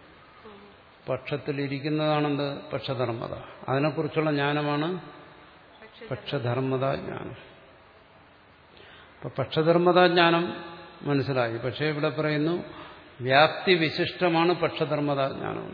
പക്ഷത്തിലിരിക്കുന്നതാണെന്ത്? പക്ഷധർമ്മത. അതിനെക്കുറിച്ചുള്ള ജ്ഞാനമാണ് പക്ഷധർമ്മത ജ്ഞാനം. അപ്പൊ പക്ഷധർമ്മത ജ്ഞാനം മനസ്സിലായി. പക്ഷേ ഇവിടെ പറയുന്നു വ്യാപ്തി വിശിഷ്ടമാണ് പക്ഷധർമ്മത ജ്ഞാനം.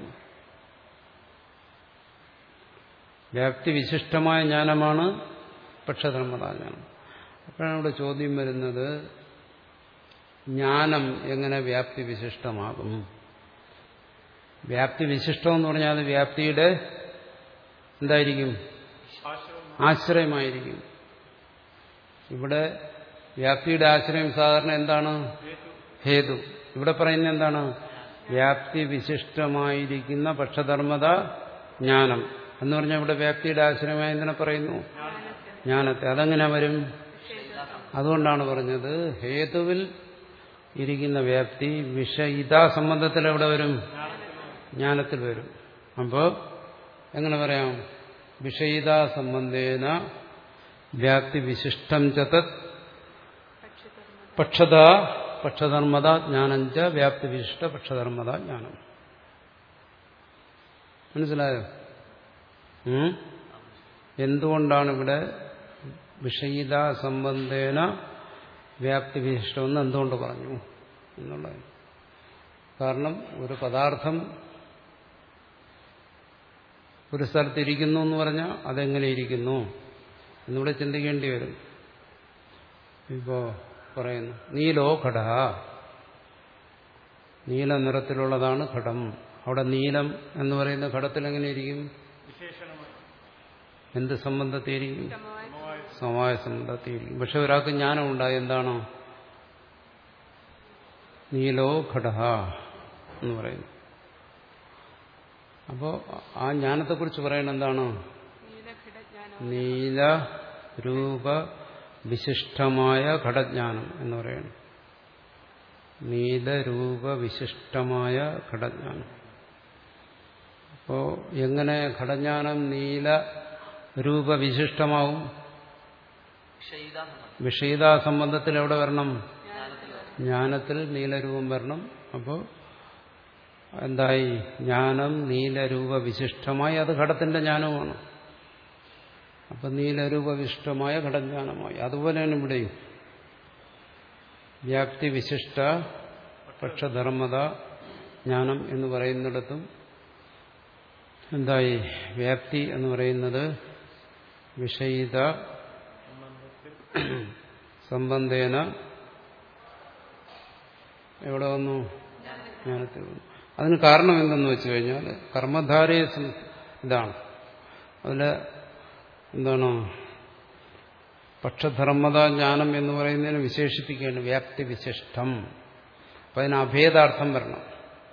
വ്യാപ്തി വിശിഷ്ടമായ ജ്ഞാനമാണ് പക്ഷധർമ്മത ജ്ഞാനം. അപ്പോഴാണ് ഇവിടെ ചോദ്യം വരുന്നത്, ജ്ഞാനം എങ്ങനെ വ്യാപ്തി വിശിഷ്ടമാകും? വ്യാപ്തി വിശിഷ്ടം എന്ന് പറഞ്ഞാൽ അത് വ്യാപ്തിയുടെ എന്തായിരിക്കും? ആശ്രയമായിരിക്കും. ഇവിടെ വ്യാപ്തിയുടെ ആശ്രയം സാധാരണ എന്താണ്? ഹേതു. ഇവിടെ പറയുന്നത് എന്താണ്? വ്യാപ്തി വിശിഷ്ടമായിരിക്കുന്ന പക്ഷധർമ്മത ജ്ഞാനം എന്ന് പറഞ്ഞാൽ ഇവിടെ വ്യാപ്തിയുടെ ആശ്രയമായി എന്തിനെ പറയുന്നു? ജ്ഞാനത്തെ. അതെങ്ങനെ വരും? അതുകൊണ്ടാണ് പറഞ്ഞത് ഹേതുവിൽ ഇരിക്കുന്ന വ്യാപ്തി വിഷയിതാ സംബന്ധത്തിൽ എവിടെ വരും? ജ്ഞാനത്തിൽ വരും. അപ്പോൾ എങ്ങനെ പറയാം? വിഷയിതാ സംബന്ധേന വ്യാപ്തി വിശിഷ്ടം ചതത് പക്ഷത പക്ഷധർമ്മത ജ്ഞാനഞ്ച വ്യാപ്തി വിശിഷ്ട പക്ഷധർമ്മത ജ്ഞാനം. മനസ്സിലായോ? എന്തുകൊണ്ടാണ് ഇവിടെ വിഷയിതാ സംബന്ധേന വ്യാപ്തി വിശിഷ്ടമെന്ന് എന്തുകൊണ്ട് പറഞ്ഞു എന്നുള്ളത്? കാരണം ഒരു പദാർത്ഥം ഒരു സ്ഥലത്തിരിക്കുന്നു എന്ന് പറഞ്ഞാൽ അതെങ്ങനെ ഇരിക്കുന്നു എന്നിവിടെ ചിന്തിക്കേണ്ടി വരും. ഇപ്പോ പറയുന്നു നീലോ ഘട, നീല നിറത്തിലുള്ളതാണ് ഘടം. അവിടെ നീലം എന്ന് പറയുന്ന ഘടത്തിൽ എങ്ങനെ ഇരിക്കും? എന്ത് സംബന്ധത്തിയിരിക്കും? സമവായ സംബന്ധത്തിയിരിക്കും. പക്ഷെ ഒരാൾക്ക് ജ്ഞാനം ഉണ്ടായി. എന്താണോ? നീലോ ഘട എന്ന് പറയുന്നു. അപ്പോ ആ ജ്ഞാനത്തെക്കുറിച്ച് പറയുന്നത് എന്താണ്? നീല രൂപ വിശിഷ്ടമായ ഘടജ്ഞാനം എന്ന് പറയുന്നു. നീലരൂപ വിശിഷ്ടമായ ഘടജ്ഞാനം. അപ്പോ എങ്ങനെ ഘടജ്ഞാനം നീല രൂപവിശിഷ്ടമാവും? വിഷയിതാ സംബന്ധത്തിൽ എവിടെ വരണം? ജ്ഞാനത്തിൽ നീലരൂപം വരണം. അപ്പോൾ എന്തായി? ജ്ഞാനം നീലരൂപവിശിഷ്ടമായി. അത് ഘടത്തിന്റെ ജ്ഞാനവുമാണ്. അപ്പം നീലരൂപവിശിഷ്ടമായ ഘടജ്ഞാനമായി. അതുപോലെയാണ് ഇവിടെയും വ്യാപ്തി വിശിഷ്ട പക്ഷധർമ്മത ജ്ഞാനം എന്ന് പറയുന്നിടത്തും എന്തായി? വ്യാപ്തി എന്ന് പറയുന്നത് വിഷയിത സംബന്ധേന എവിടെ വന്നു? ജ്ഞാനത്തിൽ വന്നു. അതിന് കാരണം എന്തെന്ന് വെച്ചു കഴിഞ്ഞാൽ കർമ്മധാരയ ഇതാണ്. അതിൽ എന്താണ്? പക്ഷധർമ്മത ജ്ഞാനം എന്ന് പറയുന്നതിന് വിശേഷിപ്പിക്കുകയാണ് വ്യാപ്തി വിശിഷ്ടം. അപ്പം അതിന് അഭേദാർത്ഥം വരണം.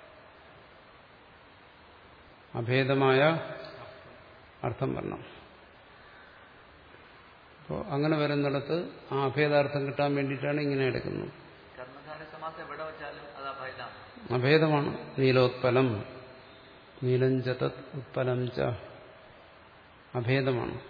അഭേദമായ അർത്ഥം വരണം. അപ്പോൾ അങ്ങനെ വരുന്നിടത്ത് ആ അഭേദാർത്ഥം കിട്ടാൻ വേണ്ടിയിട്ടാണ് ഇങ്ങനെ എടുക്കുന്നത്. കർമ്മധാര സമാസം എവിടെ വെച്ചാലും അത് അഭേദമാണ്. അഭേദമാണ്. നീലോത്പലം, നീലഞ്ചത ഉത്പലം ച അഭേദമാണ്.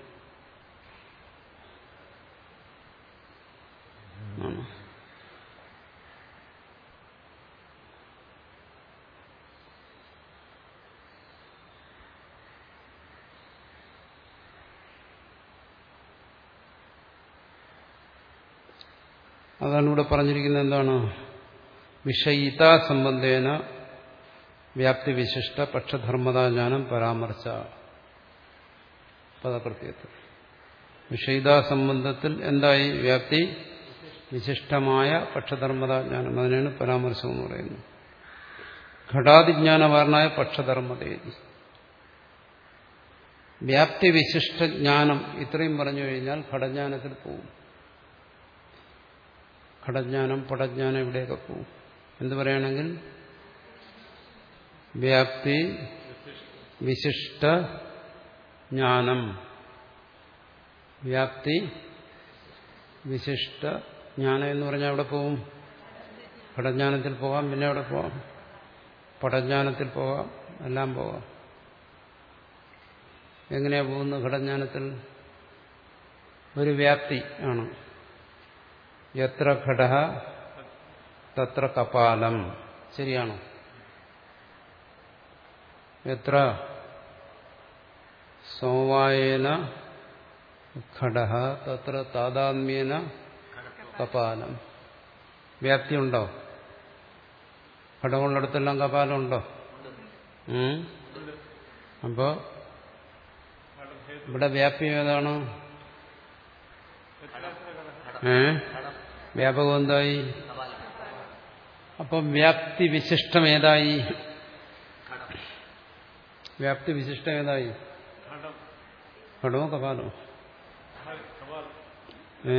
അതാണ് ഇവിടെ പറഞ്ഞിരിക്കുന്നത്. എന്താണ്? വിഷയിത സംബന്ധേന വ്യാപ്തി വിശിഷ്ട പക്ഷധർമ്മതാജ്ഞാനം പരാമർശ പദകൃത്യത്തിൽ. വിഷയിത സംബന്ധത്തിൽ എന്തായി? വ്യാപ്തി വിശിഷ്ടമായ പക്ഷധർമ്മതാജ്ഞാനം. അതിനാണ് പരാമർശം എന്ന് പറയുന്നത്. ഘടാതിജ്ഞാനവാരനായ പക്ഷധർമ്മതേതി. വ്യാപ്തി വിശിഷ്ട ജ്ഞാനം ഇത്രയും പറഞ്ഞു കഴിഞ്ഞാൽ ഘടജ്ഞാനത്തിൽ പോവും. ഘടജ്ഞാനം, പടജ്ഞാനം ഇവിടെയൊക്കെ പോവും. എന്ത് പറയുകയാണെങ്കിൽ വ്യാപ്തി വിശിഷ്ട ജ്ഞാനം, വ്യാപ്തി വിശിഷ്ട ജ്ഞാനം എന്ന് പറഞ്ഞാൽ എവിടെ പോവും? ഘടജ്ഞാനത്തിൽ പോകാം. പിന്നെ എവിടെ പോകാം? പടജ്ഞാനത്തിൽ പോകാം. എല്ലാം പോകാം. എങ്ങനെയാ പോകുന്നത്? ഘടജ്ഞാനത്തിൽ ഒരു വ്യാപ്തി ആണ്. എത്ര ഘടഃ തത്ര കപാലം. ശരിയാണോ? എത്ര സമവായേന ഘടഃ തത്ര താദാത്മ്യേന കപാലം. വ്യാപ്തിയുണ്ടോ? ഘടകമുള്ളിടത്തെല്ലാം കപാലം ഉണ്ടോ? അപ്പോ ഇവിടെ വ്യാപ്തി ഏതാണ്? ഏ വ്യാപകം എന്തായി? അപ്പം വ്യാപ്തി വിശിഷ്ടം ഏതായി? വ്യാപ്തി വിശിഷ്ടം ഏതായി? ഘടമോ കപാലോ? ഏ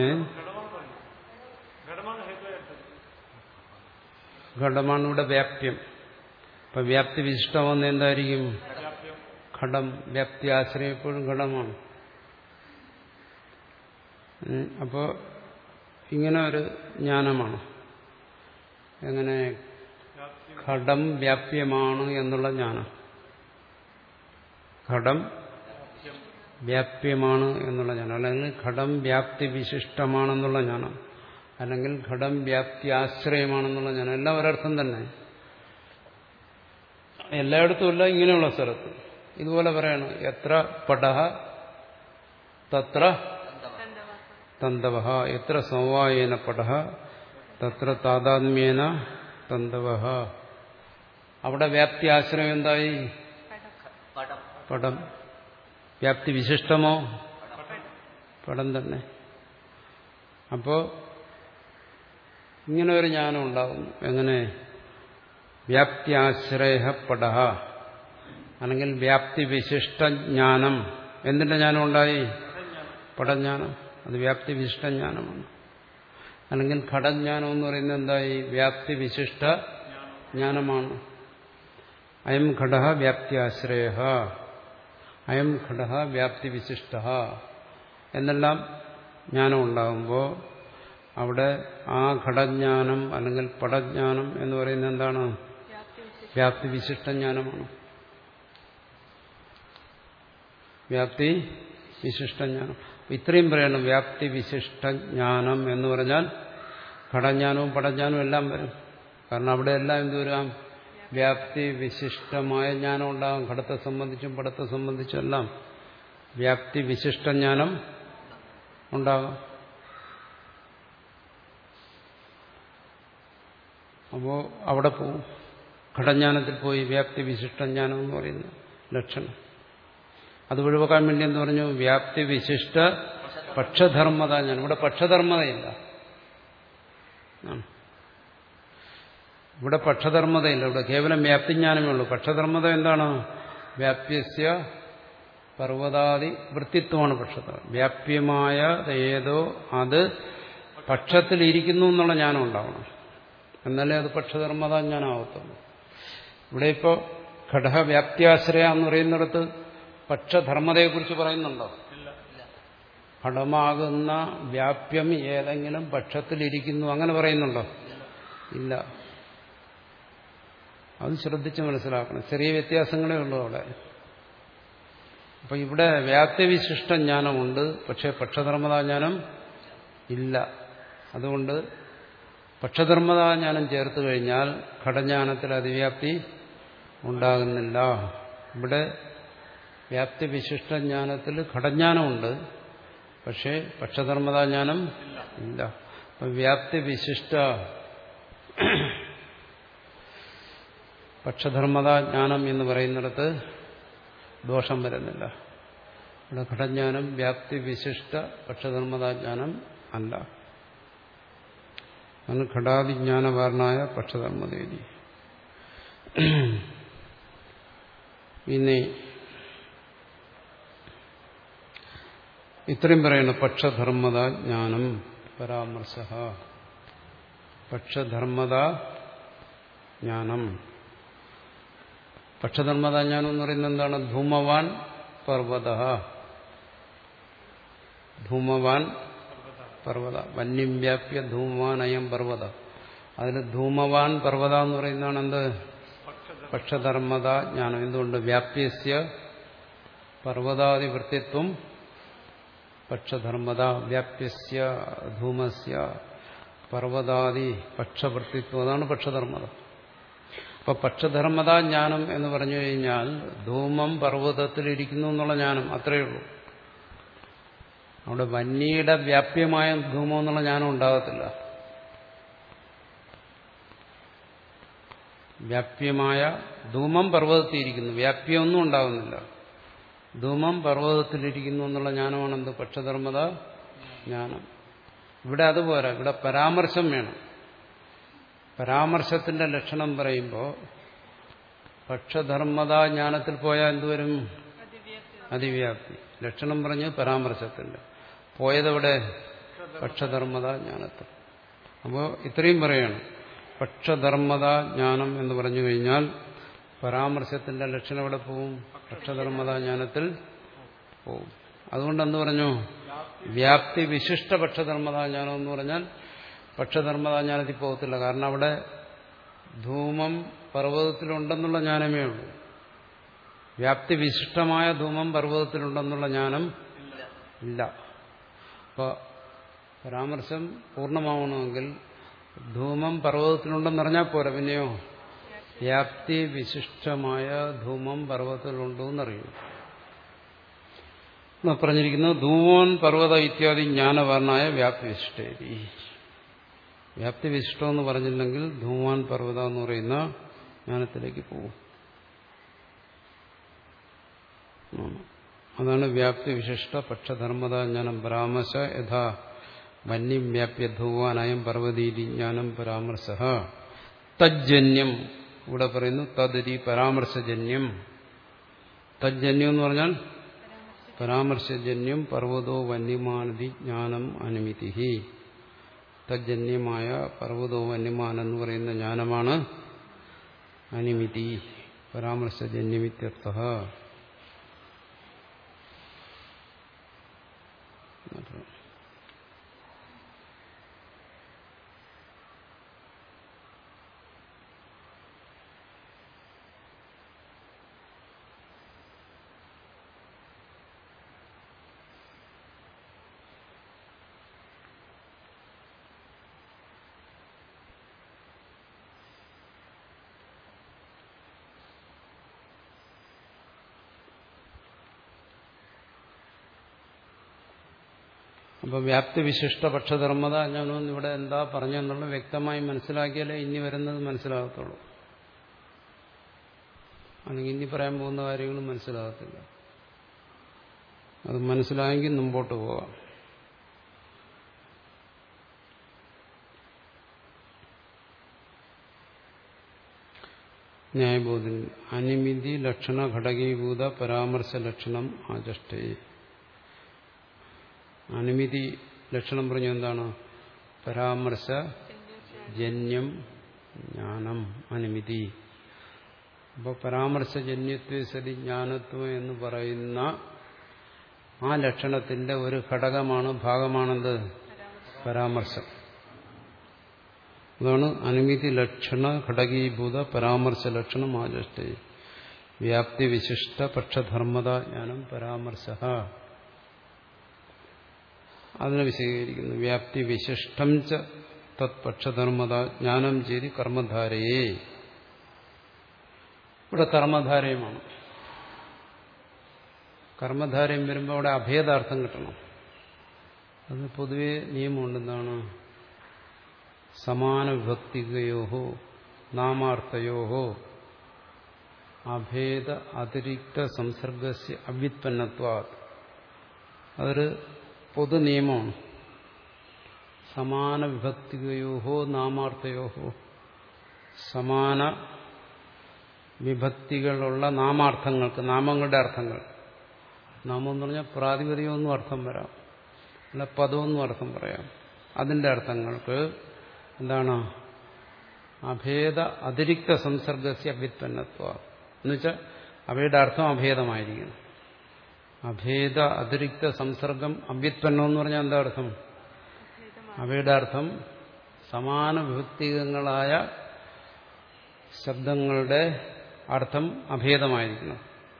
ഘടമാണ് ഇവിടെ വ്യാപ്യം. അപ്പൊ വ്യാപ്തി വിശിഷ്ടമെന്ന് എന്തായിരിക്കും? ഘടം. വ്യാപ്തി ആശ്രയം എപ്പോഴും ഘടമാണ്. അപ്പോ ഇങ്ങനെ ഒരു ജ്ഞാനമാണ്. എങ്ങനെ? ഘടം വ്യാപ്യമാണ് എന്നുള്ള ജ്ഞാനം. ഘടം വ്യാപ്യമാണ് എന്നുള്ള ജ്ഞാനം. അല്ലെങ്കിൽ ഘടം വ്യാപ്തി വിശിഷ്ടമാണെന്നുള്ള ജ്ഞാനം. അല്ലെങ്കിൽ ഘടം വ്യാപ്തി ആശ്രയമാണെന്നുള്ള ജ്ഞാനം. എല്ലാം ഒരർത്ഥം തന്നെ. എല്ലായിടത്തും ഇല്ല, ഇങ്ങനെയുള്ള സ്ഥലത്ത് ഇതുപോലെ പറയണം. എത്ര പടഃ തത്ര തന്തവഃ. എത്ര സമവായേന പടഃ തത്ര താദാത്മ്യേന തന്തവഃ. അവിടെ വ്യാപ്തി ആശ്രയം എന്തായി? പടം. വ്യാപ്തി വിശിഷ്ടമോ? പടം തന്നെ. അപ്പോ ഇങ്ങനെ ഒരു ജ്ഞാനം ഉണ്ടാകുന്നു. എങ്ങനെ? വ്യാപ്തിയാശ്രയ പടഃ, അല്ലെങ്കിൽ വ്യാപ്തി വിശിഷ്ട ജ്ഞാനം. എന്തിന്റെ ജ്ഞാനം ഉണ്ടായി? പടജ്ഞാനം. അത് വ്യാപ്തി വിശിഷ്ട ജ്ഞാനമാണ്. അല്ലെങ്കിൽ ഘടജ്ഞാനം എന്ന് പറയുന്നത് എന്തായി? വ്യാപ്തി വിശിഷ്ട ജ്ഞാനമാണ്. അയം ഘടഃ വ്യാപ്തിയാശ്രയഃ, അയം ഘടഃ വ്യാപ്തി വിശിഷ്ടഃ എന്നെല്ലാം ജ്ഞാനം ഉണ്ടാകുമ്പോൾ അവിടെ ആ ഘടജ്ഞാനം അല്ലെങ്കിൽ പടജ്ഞാനം എന്ന് പറയുന്നത് എന്താണ്? വ്യാപ്തി വിശിഷ്ട ജ്ഞാനമാണ്. വ്യാപ്തി വിശിഷ്ട ജ്ഞാനം. ഇത്രയും പറയണം. വ്യാപ്തി വിശിഷ്ട ജ്ഞാനം എന്ന് പറഞ്ഞാൽ ഘടജ്ഞാനവും പടജ്ഞാനവും എല്ലാം വരും. കാരണം അവിടെ എല്ലാം എന്ത് വരാം? വ്യാപ്തി വിശിഷ്ടമായ ജ്ഞാനം ഉണ്ടാകും. ഘടത്തെ സംബന്ധിച്ചും പടത്തെ സംബന്ധിച്ചും എല്ലാം വ്യാപ്തി വിശിഷ്ട ജ്ഞാനം ഉണ്ടാകും. അപ്പോൾ അവിടെ പോവും. ഘടജ്ഞാനത്തിൽ പോയി വ്യാപ്തി വിശിഷ്ട ജ്ഞാനം എന്ന് പറയുന്ന ലക്ഷണം. അത് ഒഴിവാക്കാൻ വേണ്ടി എന്ന് പറഞ്ഞു? വ്യാപ്തി വിശിഷ്ട പക്ഷധർമ്മത ജ്ഞാനം. ഇവിടെ പക്ഷധർമ്മതയില്ല. ഇവിടെ പക്ഷധർമ്മതയില്ല. ഇവിടെ കേവലം വ്യാപ്തിജ്ഞാനമേ ഉള്ളൂ. പക്ഷധർമ്മത എന്താണ്? വ്യാപ്യസ്യ പർവ്വതാദി വൃത്തിത്വമാണ് പക്ഷധർമ്മം. വ്യാപ്യമായ ഏതോ അത് പക്ഷത്തിലിരിക്കുന്നു എന്നുള്ള ജ്ഞാനം ഉണ്ടാവണം. എന്നാലേ അത് പക്ഷധർമ്മത ജ്ഞാനമാവത്തുള്ളൂ. ഇവിടെ ഇപ്പോൾ ഘടക വ്യാപ്തിയാശ്രയ എന്ന് പറയുന്നിടത്ത് പക്ഷധർമ്മതയെക്കുറിച്ച് പറയുന്നുണ്ടോ? ഘടമാകുന്ന വ്യാപ്യം ഏതെങ്കിലും പക്ഷത്തിലിരിക്കുന്നു അങ്ങനെ പറയുന്നുണ്ടോ? ഇല്ല. അത് ശ്രദ്ധിച്ച് മനസ്സിലാക്കണം. ചെറിയ വ്യത്യാസങ്ങളേ ഉള്ളൂ അവിടെ. അപ്പൊ ഇവിടെ വ്യാപ്തിവിശിഷ്ട ജ്ഞാനമുണ്ട്, പക്ഷെ പക്ഷധർമ്മതാജ്ഞാനം ഇല്ല. അതുകൊണ്ട് പക്ഷധർമ്മതാജ്ഞാനം ചേർത്ത് കഴിഞ്ഞാൽ ഘടജ്ഞാനത്തിൽ അതിവ്യാപ്തി ഉണ്ടാകുന്നില്ല. ഇവിടെ വ്യാപ്തിവിശിഷ്ട ജ്ഞാനത്തിൽ ഘടജ്ഞാനമുണ്ട്, പക്ഷേ പക്ഷധർമ്മതാജ്ഞാനം ഇല്ല. അപ്പൊ വ്യാപ്തിവിശിഷ്ട പക്ഷധർമ്മതാജ്ഞാനം എന്ന് പറയുന്നിടത്ത് ദോഷം വരുന്നില്ല. ഇവിടെ ഘടജ്ഞാനം വ്യാപ്തിവിശിഷ്ട പക്ഷധർമ്മതാജ്ഞാനം അല്ല. അതാണ് ഘടാതിജ്ഞാനവാരനായ പക്ഷധർമ്മദേവി. പിന്നെ ഇത്രയും പറയുന്നു. പക്ഷധർമ്മതാ ജ്ഞാനം പരാമർശ. പക്ഷധർമ്മതാ ജ്ഞാനം. പക്ഷധർമ്മതാ ജ്ഞാനം എന്ന് പറയുന്നത് എന്താണ്? ധൂമവാൻ പർവ്വത. ധൂമവാൻ പർവ്വത. വന്യം വ്യാപ്യ ധൂമവാൻ അയം പർവ്വത. അതിൽ ധൂമവാൻ പർവ്വത എന്ന് പറയുന്നതാണ് എന്ത്? പക്ഷധർമ്മതാ ജ്ഞാനം. എന്തുകൊണ്ട്? വ്യാപ്യസ്യ പർവ്വതാദിവൃത്തിത്വം പക്ഷധർമ്മത. വ്യാപ്യസ്യ ധൂമസ്യ പർവ്വതാദി പക്ഷവൃത്തിത്വം. അതാണ് പക്ഷധർമ്മത. അപ്പൊ പക്ഷധർമ്മതാ ജ്ഞാനം എന്ന് പറഞ്ഞു കഴിഞ്ഞാൽ ധൂമം പർവ്വതത്തിലിരിക്കുന്നു എന്നുള്ള ജ്ഞാനം, അത്രയേ ഉള്ളൂ. അവിടെ വന്യയുടെ വ്യാപ്യമായ ധൂമം എന്നുള്ള ജ്ഞാനം ഉണ്ടാകത്തില്ല. വ്യാപ്യമായ ധൂമം പർവ്വതത്തിലിരിക്കുന്നു, വ്യാപ്യമൊന്നും ഉണ്ടാകുന്നില്ല. ധൂമം പർവ്വതത്തിലിരിക്കുന്നു എന്നുള്ള ജ്ഞാനമാണ് എന്ത്? പക്ഷധർമ്മത ജ്ഞാനം. ഇവിടെ അതുപോലെ ഇവിടെ പരാമർശം വേണം. പരാമർശത്തിന്റെ ലക്ഷണം പറയുമ്പോൾ പക്ഷധർമ്മത ജ്ഞാനത്തിൽ പോയാൽ എന്തുവരും? അതിവ്യാപ്തി. ലക്ഷണം പറഞ്ഞ് പരാമർശത്തിന്റെ പോയതെവിടെ? പക്ഷധർമ്മത ജ്ഞാനത്തിൽ. അപ്പോൾ ഇത്രയും പറയണം. പക്ഷധർമ്മത ജ്ഞാനം എന്ന് പറഞ്ഞു കഴിഞ്ഞാൽ പരാമർശത്തിന്റെ ലക്ഷണം എവിടെ പോവും? പക്ഷധർമ്മത ജ്ഞാനത്തിൽ പോവും. അതുകൊണ്ട് എന്ത് പറഞ്ഞു? വ്യാപ്തി വിശിഷ്ട പക്ഷധർമ്മത ജ്ഞാനം എന്ന് പറഞ്ഞാൽ പക്ഷധർമ്മത ജ്ഞാനത്തിൽ പോകത്തില്ല. കാരണം അവിടെ ധൂമം പർവ്വതത്തിലുണ്ടെന്നുള്ള ജ്ഞാനമേ ഉള്ളൂ. വ്യാപ്തി വിശിഷ്ടമായ ധൂമം പർവ്വതത്തിലുണ്ടെന്നുള്ള ജ്ഞാനം ഇല്ല. അപ്പോൾ പരാമർശം പൂർണ്ണമാവണമെങ്കിൽ ധൂമം പർവ്വതത്തിലുണ്ടെന്നറിഞ്ഞാൽ പോരാ, പിന്നെയോ വ്യാപ്തി വിശിഷ്ടമായ ധൂമം പർവ്വതത്തിലുണ്ടോ എന്നറിയൂ. പറഞ്ഞിരിക്കുന്നത് ധൂമോൻ പർവ്വത ഇത്യാദി ജ്ഞാനവർണ്ണായ വ്യാപ്തി വിശിഷ്ടേരി. വ്യാപ്തി വിശിഷ്ടം എന്ന് പറഞ്ഞില്ലെങ്കിൽ ധൂമാൻ പർവ്വത എന്ന് പറയുന്ന ജ്ഞാനത്തിലേക്ക് പോകും. അതാണ് വ്യാപ്തി വിശിഷ്ട പക്ഷധർമ്മത ജ്ഞാനം പരാമർശ. യഥാ വന്യം വ്യാപ്യ ധൂവാനയം പർവ്വതീതി ജ്ഞാനം പരാമർശ. തജ്ജന്യം ഇവിടെ പറയുന്നു. തദ്രി പരാമർശജന്യം. തജ്ജന്യം എന്ന് പറഞ്ഞാൽ പരാമർശജന്യം പർവ്വതോ വന്യമാനതി ജ്ഞാനം അനുമിതി. തജ്ജന്യമായ പർവ്വതോ വന്യമാൻ എന്ന് പറയുന്ന ജ്ഞാനമാണ് അനുമിതി. പരാമർശജന്യമിത്യർത്ഥഃ. അപ്പൊ വ്യാപ്തിവിശിഷ്ട പക്ഷധർമ്മത ജ്ഞാനം ഇവിടെ എന്താ പറഞ്ഞെന്നുള്ള വ്യക്തമായി മനസ്സിലാക്കിയാലേ ഇനി വരുന്നത് മനസ്സിലാകത്തുള്ളൂ. അല്ലെങ്കിൽ ഇനി പറയാൻ പോകുന്ന കാര്യങ്ങളും മനസ്സിലാകത്തില്ല. അത് മനസ്സിലായെങ്കിൽ മുമ്പോട്ട് പോവാം. ന്യായബോധൻ അനിമിതി ലക്ഷണ ഘടകീഭൂത പരാമർശ ലക്ഷണം ആചഷ്ടേ. അനുമതി ലക്ഷണം പറഞ്ഞു എന്താണ്? പരാമർശ ജന്യം ജ്ഞാനം അനുമതി. അപ്പോൾ പരാമർശജന്യത്വ സതി ജ്ഞാനത്വം എന്ന് പറയുന്ന ആ ലക്ഷണത്തിന്റെ ഒരു ഘടകമാണ്, ഭാഗമാണെന്ത്? പരാമർശം. അതാണ് അനുമിതി ലക്ഷണ ഘടകീഭൂത പരാമർശ ലക്ഷണം ആചഷ്ടേ വ്യാപ്തി വിശിഷ്ട പക്ഷധർമ്മത ജ്ഞാനം പരാമർശ. അതിനെ വിശദീകരിക്കുന്നു. വ്യാപ്തി വിശിഷ്ടം ച തത് പക്ഷധർമ്മത ജ്ഞാനം ചെയ്തി കർമ്മധാരയെ. ഇവിടെ കർമ്മധാരയുമാണ്. കർമ്മധാരയും വരുമ്പോൾ അവിടെ അഭേദാർത്ഥം കിട്ടണം. അത് പൊതുവെ നിയമമുണ്ടെന്നാണ് സമാന വിഭക്തികയോഹോ നാമാർത്ഥയോഹോ അഭേദ അതിരിക്ത സംസർഗസ്യ അവ്യുത്പന്നത്വാ. അതൊരു പൊതു നിയമമാണ്. സമാന വിഭക്തികയോഹോ നാമാർത്ഥയോഹോ സമാന വിഭക്തികളുള്ള നാമാർത്ഥങ്ങൾക്ക്, നാമങ്ങളുടെ അർത്ഥങ്ങൾ, നാമം എന്ന് പറഞ്ഞാൽ പ്രാതിപതികമൊന്നും അർത്ഥം വരാം, അല്ല പദമൊന്നും അർത്ഥം പറയാം. അതിന്റെ അർത്ഥങ്ങൾക്ക് എന്താണ് അഭേദ അതിരിക്ത സംസർഗസ്യ അവ്യുത്പന്നത്വ എന്നുവെച്ചാൽ അവയുടെ അർത്ഥം അഭേദമായിരിക്കണം. അഭേദ അതിരിക്ത സംസർഗം അവ്യുത്പന്നം എന്ന് പറഞ്ഞാൽ എന്താ അർത്ഥം? അവയുടെ അർത്ഥം സമാന വിഭക്തികളായ ശബ്ദങ്ങളുടെ അർത്ഥം അഭേദമായിരിക്കണം.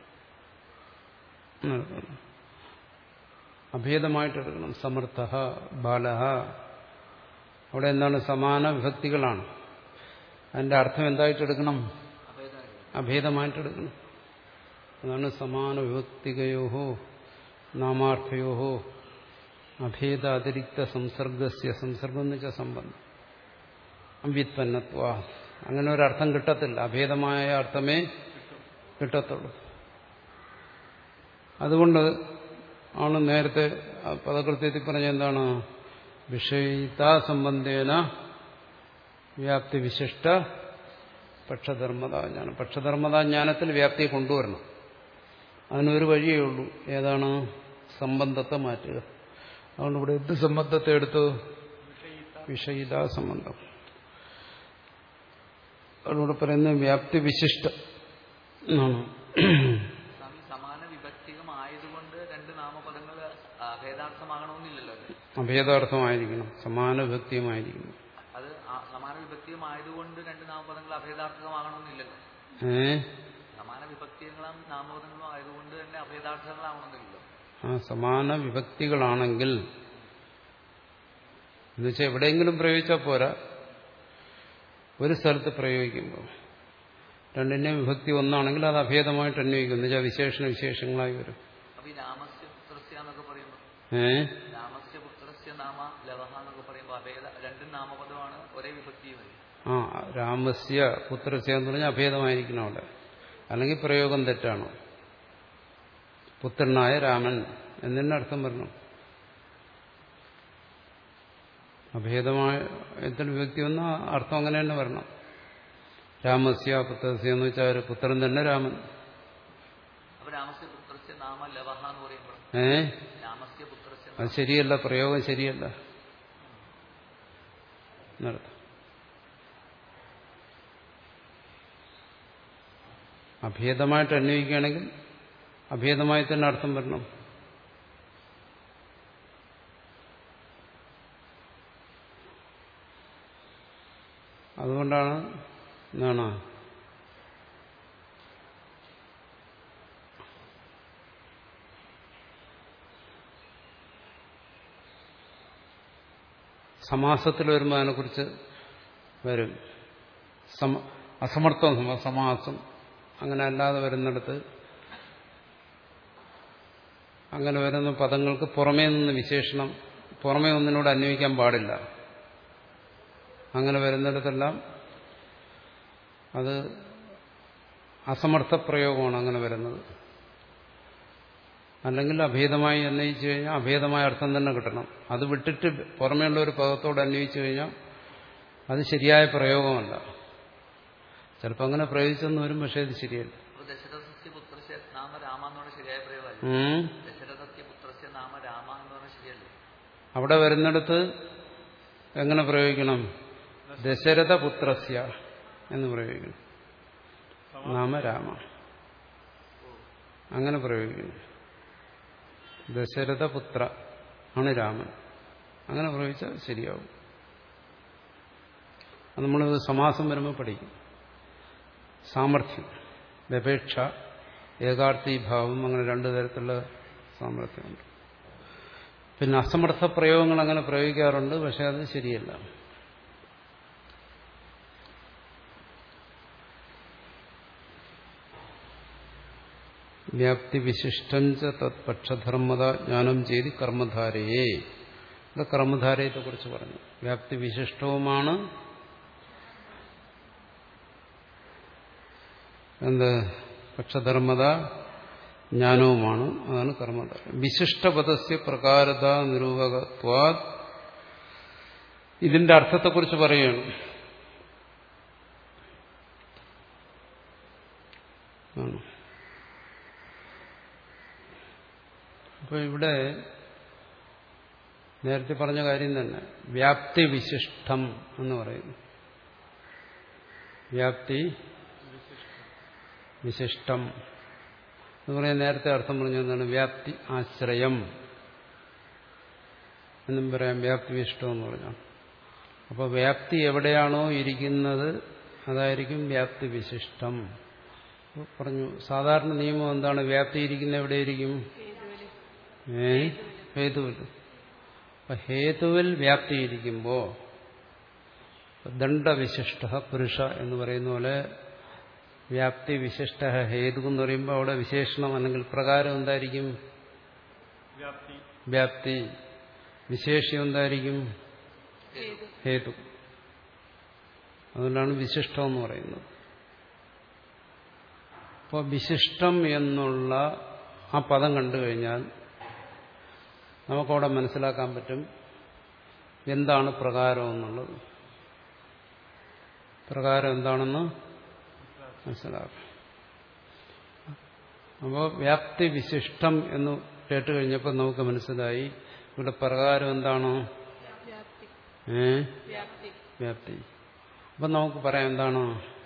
അഭേദമായിട്ടെടുക്കണം. സമർത്ഥ, ബാലഹ, അവിടെ എന്താണ്? സമാന വിഭക്തികളാണ്. അതിന്റെ അർത്ഥം എന്തായിട്ടെടുക്കണം? അഭേദമായിട്ടെടുക്കണം. അതാണ് സമാന വിഭക്തികയോഹോ നാമാർത്ഥയോഹോ അഭേദ അതിരിക്ത സംസർഗസ്യ. സംസർഗം എന്ന് വെച്ചാൽ സംബന്ധം. അവ്യുത്പന്നത്വ. അങ്ങനെ ഒരർത്ഥം കിട്ടത്തില്ല. അഭേദമായ അർത്ഥമേ കിട്ടത്തുള്ളൂ. അതുകൊണ്ട് ആണ് നേരത്തെ പദകൃത്യത്തിൽ പറഞ്ഞ എന്താണ്? വിഷയിതാ സംബന്ധേന വ്യാപ്തി വിശിഷ്ട പക്ഷധർമ്മതാജ്ഞാനം. പക്ഷധർമ്മതാജ്ഞാനത്തിൽ വ്യാപ്തിയെ കൊണ്ടുവരണം. അതിനൊരു വഴിയേ ഉള്ളൂ. ഏതാണ്? സംബന്ധത്തെ മാറ്റുക. അതുകൊണ്ട് ഇവിടെ എന്ത് സംബന്ധത്തെ എടുത്തു? വിഷയിതാ സംബന്ധം. അതുകൊണ്ട് പറയുന്നത് വ്യാപ്തി വിശിഷ്ട എന്നാണ്. സമാന വിഭക്തികമായതുകൊണ്ട് രണ്ട് നാമപദങ്ങൾ അഭേദാർത്ഥമാകണമെന്നില്ലല്ലോ. അഭേദാർത്ഥമായിരിക്കണം, സമാന വിഭക്തിയുമായിരിക്കണം. അത് സമാന വിഭക്തിയുമായതുകൊണ്ട് രണ്ട് നാമപദങ്ങൾ അഭേദാർത്ഥമാകണമെന്നില്ലല്ലോ. ഏ സമാന വിഭക്തികളും നാമപദങ്ങളും ആയതുകൊണ്ട് തന്നെ അഭേദാർത്ഥങ്ങളാകണമെന്നില്ലല്ലോ. ആ സമാന വിഭക്തികളാണെങ്കിൽ എന്നുവെച്ചാൽ എവിടെയെങ്കിലും പ്രയോഗിച്ചാൽ പോരാ. ഒരു സ്ഥലത്ത് പ്രയോഗിക്കുമ്പോൾ രണ്ടിന്റെയും വിഭക്തി ഒന്നാണെങ്കിൽ അത് അഭേദമായിട്ട് അന്വയിക്കും. എന്ന് വെച്ചാൽ വിശേഷണ വിശേഷങ്ങളായി വരും. ഏ ആ രാമസ്യ പുത്രസ്യ എന്ന് പറഞ്ഞാൽ അഭേദമായിരിക്കണം അവിടെ. അല്ലെങ്കിൽ പ്രയോഗം തെറ്റാണ്. പുത്രനായ രാമൻ എന്നതിന്റെ അർത്ഥം വരണം. അഭേദമായ വിഭക്തി വന്ന അർത്ഥം അങ്ങനെ തന്നെ വരണം. രാമസ്യ പുത്രസ്യ എന്ന് വെച്ചാൽ ഒരു പുത്രൻ തന്നെ രാമൻ. ഏ അത് ശരിയല്ല, പ്രയോഗം ശരിയല്ല എന്നർത്ഥം. അഭേദമായിട്ട് അന്വയിക്കുകയാണെങ്കിൽ അഭേദമായി തന്നെ അർത്ഥം വരണം. അതുകൊണ്ടാണ് എന്താണ് സമാസത്തിൽ വരുമ്പോൾ അതിനെക്കുറിച്ച് വരും. അസമർത്ഥം സമാസം അങ്ങനെ അല്ലാതെ വരുന്നിടത്ത് അങ്ങനെ വരുന്ന പദങ്ങൾക്ക് പുറമേ നിന്ന് വിശേഷണം പുറമേ ഒന്നിനോട് അന്വയിക്കാൻ പാടില്ല. അങ്ങനെ വരുന്നിടത്തെല്ലാം അത് അസമർത്ഥ പ്രയോഗമാണ് അങ്ങനെ വരുന്നത്. അല്ലെങ്കിൽ അഭേദമായി അന്വയിച്ചു കഴിഞ്ഞാൽ അഭേദമായ അർത്ഥം തന്നെ കിട്ടണം. അത് വിട്ടിട്ട് പുറമേയുള്ള ഒരു പദത്തോട് അന്വയിച്ചു കഴിഞ്ഞാൽ അത് ശരിയായ പ്രയോഗമല്ല. ചിലപ്പോൾ അങ്ങനെ പ്രയോഗിച്ചെന്ന് വരും, പക്ഷേ ഇത് ശരിയല്ല. അവിടെ വരുന്നിടത്ത് എങ്ങനെ പ്രയോഗിക്കണം? ദശരഥപുത്രസ്യ എന്ന് പ്രയോഗിക്കണം. നാമ രാമ അങ്ങനെ പ്രയോഗിക്കുന്നു. ദശരഥപുത്ര ആണ് രാമൻ, അങ്ങനെ പ്രയോഗിച്ചാൽ ശരിയാവും. നമ്മൾ സമാസം വരുമ്പോൾ പഠിക്കും. സാമർഥ്യം, വ്യപേക്ഷ, ഏകാർത്ഥീഭാവം, അങ്ങനെ രണ്ടു തരത്തിലുള്ള സാമർഥ്യമുണ്ട്. പിന്നെ അസമർത്ഥ പ്രയോഗങ്ങൾ അങ്ങനെ പ്രയോഗിക്കാറുണ്ട്, പക്ഷെ അത് ശരിയല്ല. വ്യാപ്തി വിശിഷ്ടം ച തത്പക്ഷധർമ്മത ജ്ഞാനം ചെയ്ത് കർമ്മധാരയെ. ഇവിടെ കർമ്മധാരയത്തെ കുറിച്ച് പറഞ്ഞു. വ്യാപ്തി വിശിഷ്ടവുമാണ് എന്ത് പക്ഷധർമ്മത ജ്ഞാനവുമാണ്. അതാണ് കർമ്മധാര. വിശിഷ്ടപദസ്യ പ്രകാരത നിരൂപകത്വാ. ഇതിന്റെ അർത്ഥത്തെക്കുറിച്ച് പറയുകയാണ്. അപ്പൊ ഇവിടെ നേരത്തെ പറഞ്ഞ കാര്യം തന്നെ വ്യാപ്തി വിശിഷ്ടം എന്ന് പറയുന്നു. വ്യാപ്തി വിശിഷ്ടം എന്ന് പറയാൻ നേരത്തെ അർത്ഥം പറഞ്ഞ എന്താണ്? വ്യാപ്തി ആശ്രയം എന്നും പറയാം, വ്യാപ്തി വിശിഷ്ടം എന്ന് പറഞ്ഞാൽ. അപ്പോൾ വ്യാപ്തി എവിടെയാണോ ഇരിക്കുന്നത് അതായിരിക്കും വ്യാപ്തി വിശിഷ്ടം. പറഞ്ഞു സാധാരണ നിയമം എന്താണ്? വ്യാപ്തി ഇരിക്കുന്ന എവിടെയിരിക്കും? ഏ ഹേതുവിൽ. അപ്പൊ ഹേതുവിൽ വ്യാപ്തി ഇരിക്കുമ്പോ ദണ്ഡവിശിഷ്ട പുരുഷ എന്ന് പറയുന്ന പോലെ വ്യാപ്തി വിശിഷ്ട ഹേതു എന്ന് പറയുമ്പോൾ അവിടെ വിശേഷണം അല്ലെങ്കിൽ പ്രകാരം എന്തായിരിക്കും? വ്യാപ്തി. വിശേഷ്യം എന്തായിരിക്കും? ഹേതു. അതുകൊണ്ടാണ് വിശിഷ്ടം എന്ന് പറയുന്നത്. അപ്പോൾ വിശിഷ്ടം എന്നുള്ള ആ പദം കണ്ടു കഴിഞ്ഞാൽ നമുക്കവിടെ മനസ്സിലാക്കാൻ പറ്റും എന്താണ് പ്രകാരം എന്നുള്ളത്. പ്രകാരം എന്താണെന്ന് മനസ്സിലാക്കാം. അപ്പോൾ വ്യാപ്തി വിശിഷ്ടം എന്ന് കേട്ട് കഴിഞ്ഞപ്പോൾ നമുക്ക് മനസ്സിലായി ഇവിടെ പ്രകാരം എന്താണോ? ഏ വ്യാപ്തി. അപ്പം നമുക്ക് പറയാം എന്താണ്?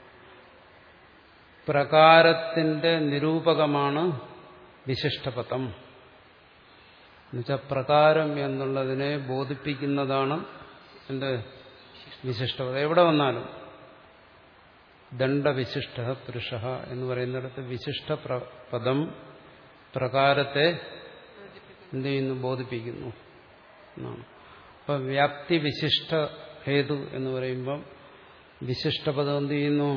പ്രകാരത്തിന്റെ നിരൂപകമാണ് വിശിഷ്ടപദം. എന്നുവെച്ചാൽ പ്രകാരം എന്നുള്ളതിനെ ബോധിപ്പിക്കുന്നതാണ് എന്റെ വിശിഷ്ടപദം. എവിടെ വന്നാലും ദണ്ഡവിശിഷ്ട പുരുഷ എന്ന് പറയുന്നിടത്ത് വിശിഷ്ട പദം പ്രകാരത്തെ എന്ത് ചെയ്യുന്നു? ബോധിപ്പിക്കുന്നു എന്നാണ്. അപ്പൊ വ്യാപ്തി വിശിഷ്ട ഹേതു എന്ന് പറയുമ്പം വിശിഷ്ടപദം എന്ത് ചെയ്യുന്നു?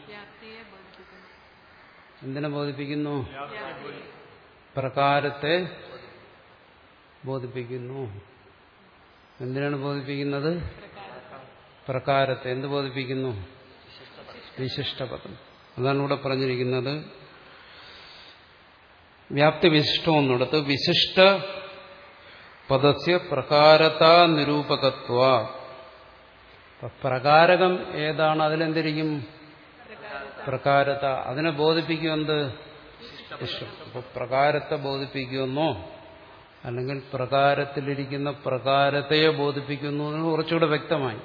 എന്തിനെ ബോധിപ്പിക്കുന്നു? പ്രകാരത്തെ ബോധിപ്പിക്കുന്നു. എന്തിനാണ് ബോധിപ്പിക്കുന്നത്? പ്രകാരത്തെ. എന്ത് ബോധിപ്പിക്കുന്നു? വിശിഷ്ടപദം. അതാണ് ഇവിടെ പറഞ്ഞിരിക്കുന്നത്. വ്യാപ്തി വിശിഷ്ടം എന്നിടത്ത് വിശിഷ്ട പദസ്യ പ്രകാരതാ നിരൂപകത്വ. പ്രകാരകം ഏതാണ്? അതിലെന്തിരിക്കും? പ്രകാരത. അതിനെ ബോധിപ്പിക്കുമെന്ത്? വിശിഷ്ടം. അപ്പൊ പ്രകാരത്തെ ബോധിപ്പിക്കുമെന്നോ അല്ലെങ്കിൽ പ്രകാരത്തിലിരിക്കുന്ന പ്രകാരത്തെയോ ബോധിപ്പിക്കുന്നു എന്ന് കുറച്ചുകൂടെ വ്യക്തമായി.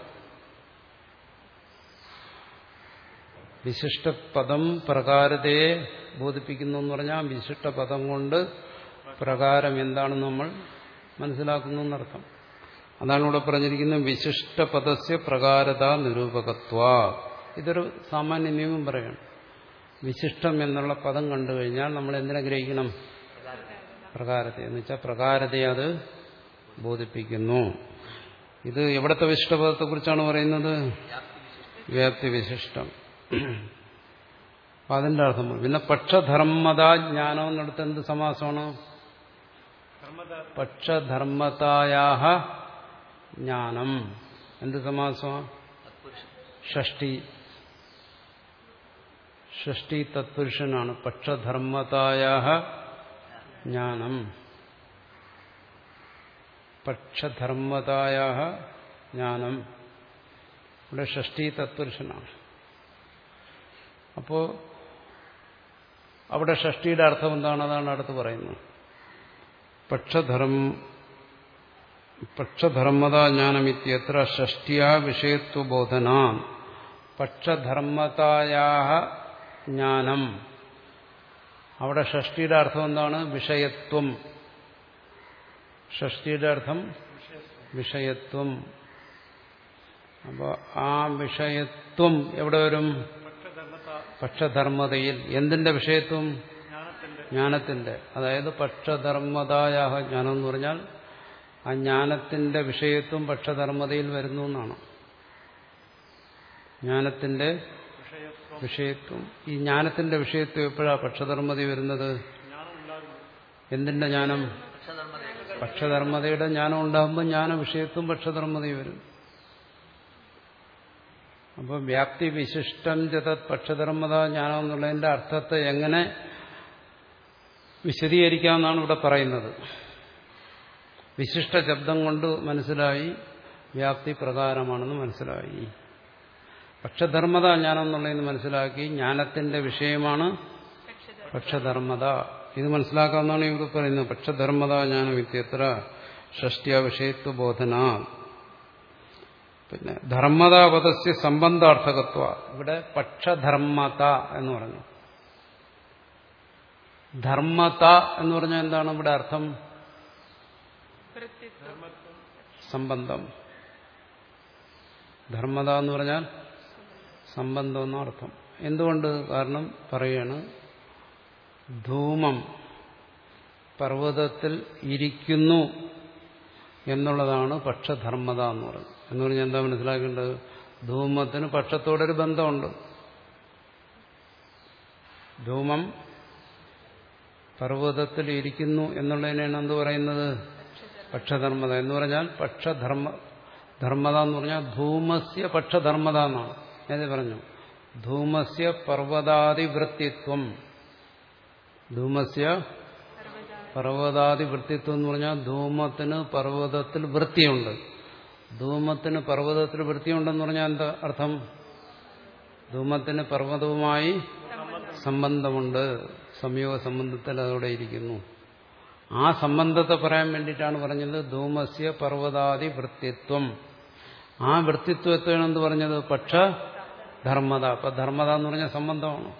വിശിഷ്ടപദം പ്രകാരതയെ ബോധിപ്പിക്കുന്നു എന്ന് പറഞ്ഞാൽ വിശിഷ്ടപദം കൊണ്ട് പ്രകാരം എന്താണെന്ന് നമ്മൾ മനസ്സിലാക്കുന്നു എന്നർത്ഥം. അതാണ് ഇവിടെ പറഞ്ഞിരിക്കുന്നത് വിശിഷ്ടപദസ്യ പ്രകാരത നിരൂപകത്വ. ഇതൊരു സാമാന്യ നിയമം പറയണം. വിശിഷ്ടം എന്നുള്ള പദം കണ്ടു കഴിഞ്ഞാൽ നമ്മൾ എന്തിനെ ഗ്രഹിക്കണം? പ്രകാരത്തെ. എന്ന് വെച്ചാൽ പ്രകാരത്തെ അത് ബോധിപ്പിക്കുന്നു. ഇത് എവിടത്തെ വിശിഷ്ടപദത്തെ കുറിച്ചാണ് പറയുന്നത്? വ്യാപ്തി വിശിഷ്ടം. അപ്പൊ അതിന്റെ അർത്ഥം പിന്നെ പക്ഷധർമ്മതാ ജ്ഞാനം എന്നിടത്ത് എന്ത് സമാസമാണ്? പക്ഷധർമ്മതായാഹ ജ്ഞാനം. എന്ത് സമാസമാണ്? ഷഷ്ടി. ഷഷ്ടി തത്പുരുഷനാണ്. പക്ഷധർമ്മതായാഹ ജ്ഞാനം. പക്ഷധർമ്മതായാഹ ജ്ഞാനം. ഇവിടെ ഷഷ്ടി തത്പുരുഷനാണ്. അപ്പോ അവിടെ ഷഷ്ടിയുടെ അർത്ഥം എന്താണ്? അതാണ് അടുത്ത് പറയുന്നത്. പക്ഷധർമ്മ പക്ഷധർമ്മതാ ജ്ഞാനമിത്യത്ര ഷഷ്ടിയാ വിഷയത്വബോധന. പക്ഷധർമ്മതായാഹ ജ്ഞാനം. അവിടെ ഷഷ്ടിയുടെ അർത്ഥം എന്താണ്? വിഷയത്വം. ഷഷ്ടിയുടെ അർത്ഥം വിഷയത്വം. അപ്പോൾ ആ വിഷയത്വം എവിടെ വരും? പക്ഷധർമ്മതയിൽ. എന്തിന്റെ വിഷയത്വം? ജ്ഞാനത്തിന്റെ. അതായത് പക്ഷധർമ്മതായ ജ്ഞാനം എന്ന് പറഞ്ഞാൽ ആ ജ്ഞാനത്തിന്റെ വിഷയത്വം പക്ഷധർമ്മതയിൽ വരുന്നു എന്നാണ്. ജ്ഞാനത്തിന്റെ വിഷയത്വം. ഈ ജ്ഞാനത്തിന്റെ വിഷയത്വം എപ്പോഴാണ് പക്ഷധർമ്മത വരുന്നത്? എന്തിന്റെ ജ്ഞാനം? പക്ഷധർമ്മതയുടെ ജ്ഞാനം ഉണ്ടാകുമ്പോൾ ജ്ഞാന വിഷയത്വം പക്ഷധർമ്മത വരും. അപ്പോൾ വ്യാപ്തി വിശിഷ്ടം ജതത് പക്ഷധർമ്മത ജ്ഞാനം എന്നുള്ളതിന്റെ അർത്ഥത്തെ എങ്ങനെ വിശദീകരിക്കാമെന്നാണ് ഇവിടെ പറയുന്നത്. വിശിഷ്ട ശബ്ദം കൊണ്ട് മനസ്സിലായി വ്യാപ്തി പ്രകാരമാണെന്ന് മനസ്സിലായി. പക്ഷധർമ്മത ജ്ഞാനം എന്നുള്ളതെന്ന് മനസ്സിലാക്കി ജ്ഞാനത്തിന്റെ വിഷയമാണ് പക്ഷധർമ്മത. ഇത് മനസ്സിലാക്കാമെന്നാണ് ഇവിടെ പറയുന്നത്. പക്ഷധർമ്മത ജ്ഞാനം ഇത്യത്ര ഷഷ്ട്യ വിഷയത്വ ബോധന. പിന്നെ ധർമ്മതാപദസ്യ സംബന്ധാർത്ഥകത്വ. ഇവിടെ പക്ഷധർമ്മത എന്ന് പറഞ്ഞു. ധർമ്മത എന്ന് പറഞ്ഞാൽ എന്താണ് ഇവിടെ അർത്ഥം? സംബന്ധം. ധർമ്മത എന്ന് പറഞ്ഞാൽ സംബന്ധം എന്നർത്ഥം. എന്തുകൊണ്ട്? കാരണം പറയാണ് ധൂമം പർവ്വതത്തിൽ ഇരിക്കുന്നു എന്നുള്ളതാണ് പക്ഷധർമ്മത എന്ന് പറയുന്നത്. എന്ന് പറഞ്ഞാൽ എന്താ മനസ്സിലാക്കേണ്ടത്? ധൂമത്തിന് പക്ഷത്തോടൊരു ബന്ധമുണ്ട്. ധൂമം പർവ്വതത്തിൽ ഇരിക്കുന്നു എന്നുള്ളതിനാണ് എന്ത് പറയുന്നത്? പക്ഷധർമ്മത എന്ന് പറഞ്ഞാൽ പക്ഷധർമ്മ ധർമ്മത എന്ന് പറഞ്ഞാൽ ധൂമസ്യ പക്ഷധർമ്മത എന്നാണ്. ഏത് പറഞ്ഞു? ധൂമസ്യ പർവ്വതാദിവൃത്തിത്വം. ധൂമസ്യ പർവ്വതാദിവൃത്തിത്വം എന്ന് പറഞ്ഞാൽ ധൂമത്തിന് പർവ്വതത്തിൽ വൃത്തിയുണ്ട്. ധൂമത്തിന് പർവ്വതത്തിൽ വൃത്തിയുണ്ടെന്ന് പറഞ്ഞാൽ എന്താ അർത്ഥം? ധൂമത്തിന് പർവ്വതവുമായി സംബന്ധമുണ്ട്. സംയോഗ സംബന്ധത്തിൽ അതോടെ ഇരിക്കുന്നു. ആ സംബന്ധത്തെ പറയാൻ വേണ്ടിയിട്ടാണ് പറഞ്ഞത് ധൂമസ്യ പർവ്വതാദി വൃത്തിത്വം. ആ വൃത്തിത്വത്വമാണ് എന്ത് പറഞ്ഞത്? പക്ഷ ധർമ്മത. അപ്പൊ ധർമ്മത എന്ന് പറഞ്ഞാൽ സംബന്ധമാണ്.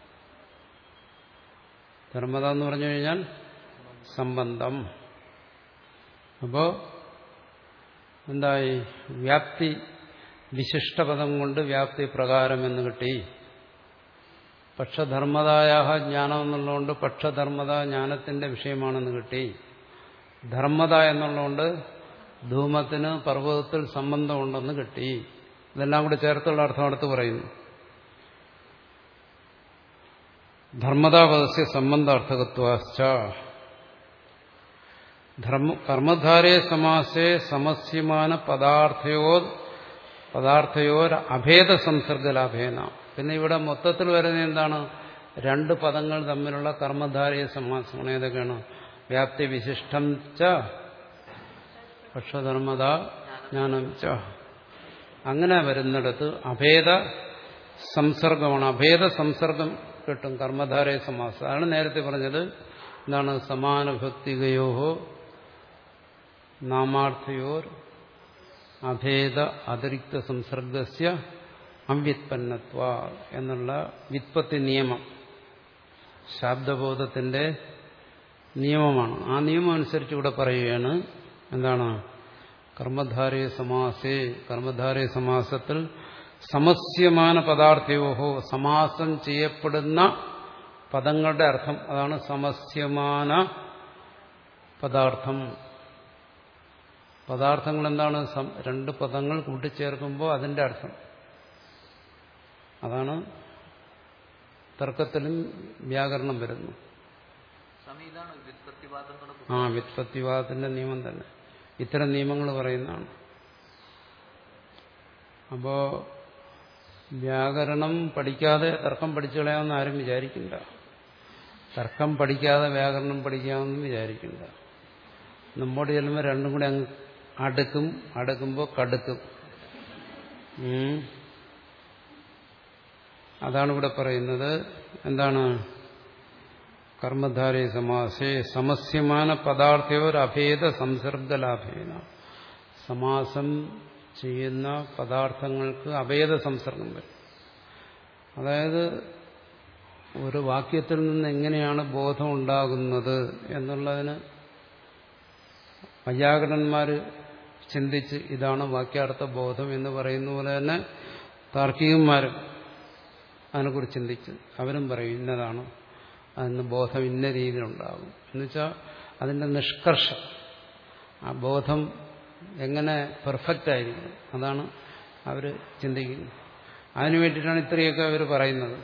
ധർമ്മത എന്ന് പറഞ്ഞു കഴിഞ്ഞാൽ സംബന്ധം. അപ്പോ എന്തായി? വ്യാപ്തി വിശിഷ്ടപദം കൊണ്ട് വ്യാപ്തി പ്രകാരം എന്ന് കിട്ടി. പക്ഷധർമ്മതായ ജ്ഞാനം എന്നുള്ളതുകൊണ്ട് പക്ഷധർമ്മത ജ്ഞാനത്തിന്റെ വിഷയമാണെന്ന് കിട്ടി. ധർമ്മത എന്നുള്ളതുകൊണ്ട് ധൂമത്തിന് പർവ്വതത്തിൽ സംബന്ധമുണ്ടെന്ന് കിട്ടി. ഇതെല്ലാം കൂടി ചേർത്തുള്ള അർത്ഥം അടുത്ത് പറയുന്നു. ധർമ്മതാപദസ്യ സംബന്ധാർത്ഥകത്വാശ്ച കർമ്മധാരേ സമാസേ സമസ്യമാന പദാർത്ഥയോ പദാർത്ഥയോർ അഭേദ സംസർഗലാഭേന. പിന്നെ ഇവിടെ മൊത്തത്തിൽ വരുന്നത് എന്താണ്? രണ്ട് പദങ്ങൾ തമ്മിലുള്ള കർമ്മധാരയ സമാസമാണ്. ഏതൊക്കെയാണ്? വ്യാപ്തി വിശിഷ്ടം ച പക്ഷധർമ്മത ജ്ഞാനം ച. അങ്ങനെ വരുന്നിടത്ത് അഭേദ സംസർഗമാണ്. അഭേദ സംസർഗം കിട്ടും കർമ്മധാരയ സമാസം. അതാണ് നേരത്തെ പറഞ്ഞത്. എന്താണ്? സമാനഭക്തികയോഹോ നാമാർത്ഥയോർ അഭേദ അതിരിക്ത സംസർഗസ്യ അവ്യുത്പന്നത്വ എന്നുള്ള വ്യുത്പത്തി നിയമം ശാബ്ദബോധത്തിന്റെ നിയമമാണ്. ആ നിയമം അനുസരിച്ച് ഇവിടെ പറയുകയാണ്. എന്താണ്? കർമ്മധാരയ സമാസേ. കർമ്മധാരയ സമാസത്തിൽ സമസ്യമാന പദാർത്ഥയോഹോ സമാസം ചെയ്യപ്പെടുന്ന പദങ്ങളുടെ അർത്ഥം. അതാണ് സമസ്യമാന പദാർത്ഥം. പദാർത്ഥങ്ങൾ എന്താണ്? രണ്ട് പദങ്ങൾ കൂട്ടിച്ചേർക്കുമ്പോൾ അതിന്റെ അർത്ഥം. അതാണ് തർക്കത്തിലും വ്യാകരണം വരുന്നു. ആ വ്യുത്പത്തിവാദത്തിന്റെ നിയമം തന്നെ. ഇത്തരം നിയമങ്ങൾ പറയുന്നതാണ്. അപ്പോ വ്യാകരണം പഠിക്കാതെ തർക്കം പഠിച്ചു കളയാമെന്ന് ആരും വിചാരിക്കില്ല. തർക്കം പഠിക്കാതെ വ്യാകരണം പഠിക്കാമെന്ന് വിചാരിക്കില്ല. നമ്മോട് ചെല്ലുമ്പോൾ രണ്ടും കൂടി അങ്ങ് അടുക്കും. അടുക്കുമ്പോൾ കടുക്കും. അതാണ് ഇവിടെ പറയുന്നത്. എന്താണ്? കർമ്മധാരയ സമാസേ സമസ്യമാന പദാർത്ഥയോർ അഭേദ സംസർഗലാഭേന. സമാസം ചെയ്യുന്ന പദാർത്ഥങ്ങൾക്ക് അഭേദ സംസർഗം വരും. അതായത് ഒരു വാക്യത്തിൽ നിന്ന് എങ്ങനെയാണ് ബോധം ഉണ്ടാകുന്നത് എന്നുള്ളതിന് വൈയാകരണന്മാർ ചിന്തിച്ച് ഇതാണ് വാക്യാർത്ഥ ബോധം എന്ന് പറയുന്ന പോലെ തന്നെ താർക്കികന്മാരും അതിനെക്കുറിച്ച് ചിന്തിച്ച് അവരും പറയും ഇന്നതാണ്, അതിന് ബോധം ഇന്ന രീതിയിലുണ്ടാകും എന്നുവെച്ചാൽ അതിൻ്റെ നിഷ്കർഷം, ആ ബോധം എങ്ങനെ പെർഫെക്റ്റ് ആയിരിക്കും അതാണ് അവർ ചിന്തിക്കുന്നത്. അതിനു വേണ്ടിയിട്ടാണ് ഇത്രയൊക്കെ അവർ പറയുന്നത്.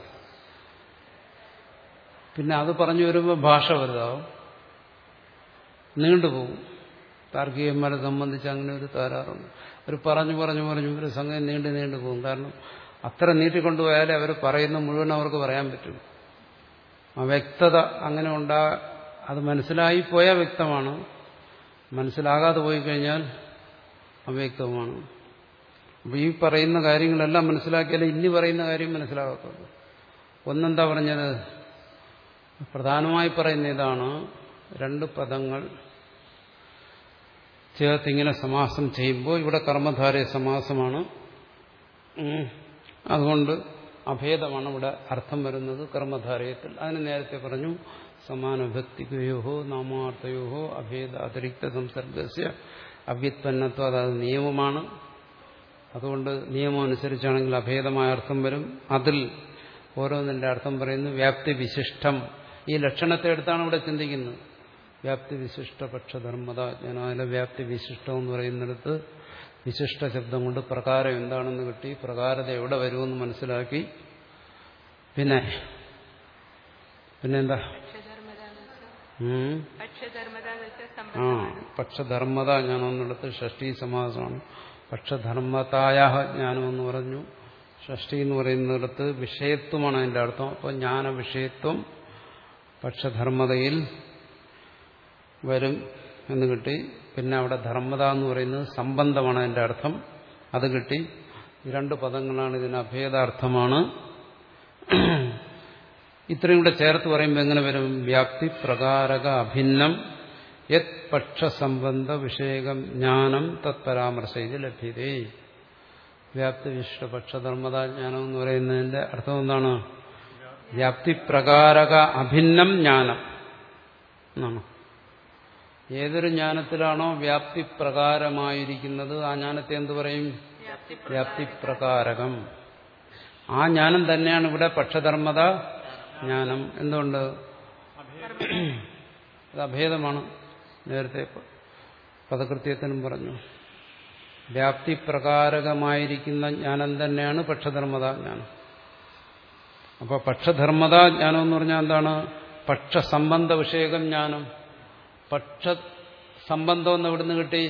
പിന്നെ അത് പറഞ്ഞു വരുമ്പോൾ ഭാഷ വലുതാവും, നീണ്ടുപോകും. താർക്കികന്മാരെ സംബന്ധിച്ച് അങ്ങനെ ഒരു തകരാറുണ്ട്. അവർ പറഞ്ഞു പറഞ്ഞു പറഞ്ഞു ഒരു സംഗതി നീണ്ടു നീണ്ടു പോകും. കാരണം അത്ര നീട്ടിക്കൊണ്ടുപോയാലേ അവർ പറയുന്ന മുഴുവൻ അവർക്ക് പറയാൻ പറ്റും. ആ വ്യക്തത അങ്ങനെ ഉണ്ടാ അത് മനസ്സിലായി പോയാൽ വ്യക്തമാണ്, മനസ്സിലാകാതെ പോയി കഴിഞ്ഞാൽ അവ്യക്തവുമാണ്. അപ്പോൾ ഈ പറയുന്ന കാര്യങ്ങളെല്ലാം മനസ്സിലാക്കിയാലേ ഇനി പറയുന്ന കാര്യം മനസ്സിലാകത്തുള്ളൂ. ഒന്നെന്താ പറഞ്ഞത്? പ്രധാനമായി പറയുന്ന ഇതാണ്, രണ്ട് പദങ്ങൾ ചേർത്തിങ്ങനെ സമാസം ചെയ്യുമ്പോൾ ഇവിടെ കർമ്മധാരയ സമാസമാണ്, അതുകൊണ്ട് അഭേദമാണ് ഇവിടെ അർത്ഥം വരുന്നത് കർമ്മധാരയത്തിൽ. അതിന് നേരത്തെ പറഞ്ഞു സമാനഭക്തികയോഹോ നാമാർത്ഥയോഹോ അഭേദ അതിരിക്ത സംസർഗസ്യ അവ്യുത്പന്നത്വം, അതായത് നിയമമാണ്. അതുകൊണ്ട് നിയമം അനുസരിച്ചാണെങ്കിൽ അഭേദമായ അർത്ഥം വരും. അതിൽ ഓരോന്നിന്റെ അർത്ഥം പറയുന്നു വ്യാപ്തി വിശിഷ്ടം. ഈ ലക്ഷണത്തെ എടുത്താണ് ഇവിടെ ചിന്തിക്കുന്നത്. വ്യാപ്തി വിശിഷ്ട പക്ഷധർമ്മത ജ്ഞാനം. അതിലെ വ്യാപ്തി വിശിഷ്ടം എന്ന് പറയുന്നിടത്ത് വിശിഷ്ട ശബ്ദം കൊണ്ട് പ്രകാരം എന്താണെന്ന് കിട്ടി, പ്രകാരത എവിടെ വരുമെന്ന് മനസ്സിലാക്കി. പിന്നെ പിന്നെന്താ ആ പക്ഷധർമ്മത ജ്ഞാനം എന്നിടത്ത് ഷഷ്ടി സമാസമാണ്. പക്ഷധർമ്മതായ ജ്ഞാനം എന്ന് പറഞ്ഞു. ഷഷ്ടി എന്ന് പറയുന്നിടത്ത് വിഷയത്വമാണ് അതിന്റെ അർത്ഥം. അപ്പോൾ ജ്ഞാന വിഷയത്വം പക്ഷധർമ്മതയിൽ വരും എന്ന് കിട്ടി. പിന്നെ അവിടെ ധർമ്മത എന്ന് പറയുന്നത് സംബന്ധമാണ് അതിന്റെ അർത്ഥം, അത് കിട്ടി. ഈ രണ്ട് പദങ്ങളാണ് ഇതിന് അഭേദാർത്ഥമാണ്. ഇത്രയും കൂടെ ചേർത്ത് പറയുമ്പോൾ എങ്ങനെ വരും? വ്യാപ്തി പ്രകാരക അഭിന്നം യത് പക്ഷസംബന്ധ വിഷയകം ജ്ഞാനം തത് പരാമർശ ഇത് ലഭ്യതേ. വ്യാപ്തി വിശിഷ്ട പക്ഷധർമ്മത ജ്ഞാനം എന്ന് പറയുന്നതിന്റെ അർത്ഥം എന്താണ്? വ്യാപ്തി പ്രകാരക അഭിന്നം ജ്ഞാനം എന്നാണ്. ഏതൊരു ജ്ഞാനത്തിലാണോ വ്യാപ്തി പ്രകാരമായിരിക്കുന്നത് ആ ജ്ഞാനത്തെ എന്ത് പറയും? വ്യാപ്തി പ്രകാരകം. ആ ജ്ഞാനം തന്നെയാണ് ഇവിടെ പക്ഷധർമ്മത ജ്ഞാനം. എന്തുകൊണ്ട്? അത് അഭേദമാണ്. നേരത്തെ പദകൃത്യത്തിനും പറഞ്ഞു. വ്യാപ്തി പ്രകാരകമായിരിക്കുന്ന ജ്ഞാനം തന്നെയാണ് പക്ഷധർമ്മത ജ്ഞാനം. അപ്പോൾ പക്ഷധർമ്മത ജ്ഞാനം എന്ന് പറഞ്ഞാൽ എന്താണ്? പക്ഷസംബന്ധ വിഷയകം ജ്ഞാനം. പക്ഷ സംബന്ധം എന്ന് എവിടുന്ന് കിട്ടി?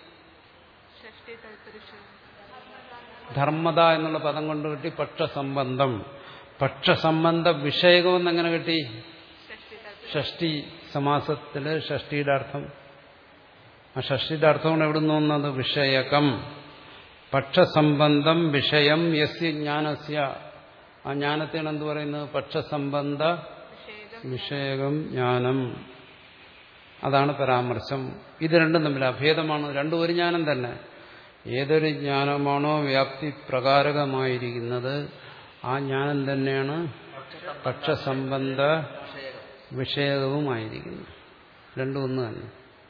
ധർമ്മത എന്നുള്ള പദം കൊണ്ട് കിട്ടി പക്ഷസംബന്ധം. പക്ഷസംബന്ധ വിഷയകം എന്നെങ്ങനെ കിട്ടി? ഷഷ്ടി സമാസത്തില് ഷഷ്ടിയുടെ അർത്ഥം. ആ ഷഷ്ടിയുടെ അർത്ഥം കൊണ്ട് എവിടുന്ന് വന്നത്? വിഷയകം. പക്ഷസംബന്ധം വിഷയം യസ്യ ജ്ഞാനസ്യ. ആ ജ്ഞാനത്തെയാണ് എന്ത് പറയുന്നത്? പക്ഷസംബന്ധ വിഷയകം ജ്ഞാനം. അതാണ് പരാമർശം. ഇത് രണ്ടും തമ്മിൽ അഭേദമാണ്. രണ്ടും ഒരു ജ്ഞാനം തന്നെ. ഏതൊരു ജ്ഞാനമാണോ വ്യാപ്തി പ്രകാരകമായിരിക്കുന്നത് ആ ജ്ഞാനം തന്നെയാണ് പക്ഷസംബന്ധ വിഷയകവുമായിരിക്കുന്നത്. രണ്ടും ഒന്ന് തന്നെ.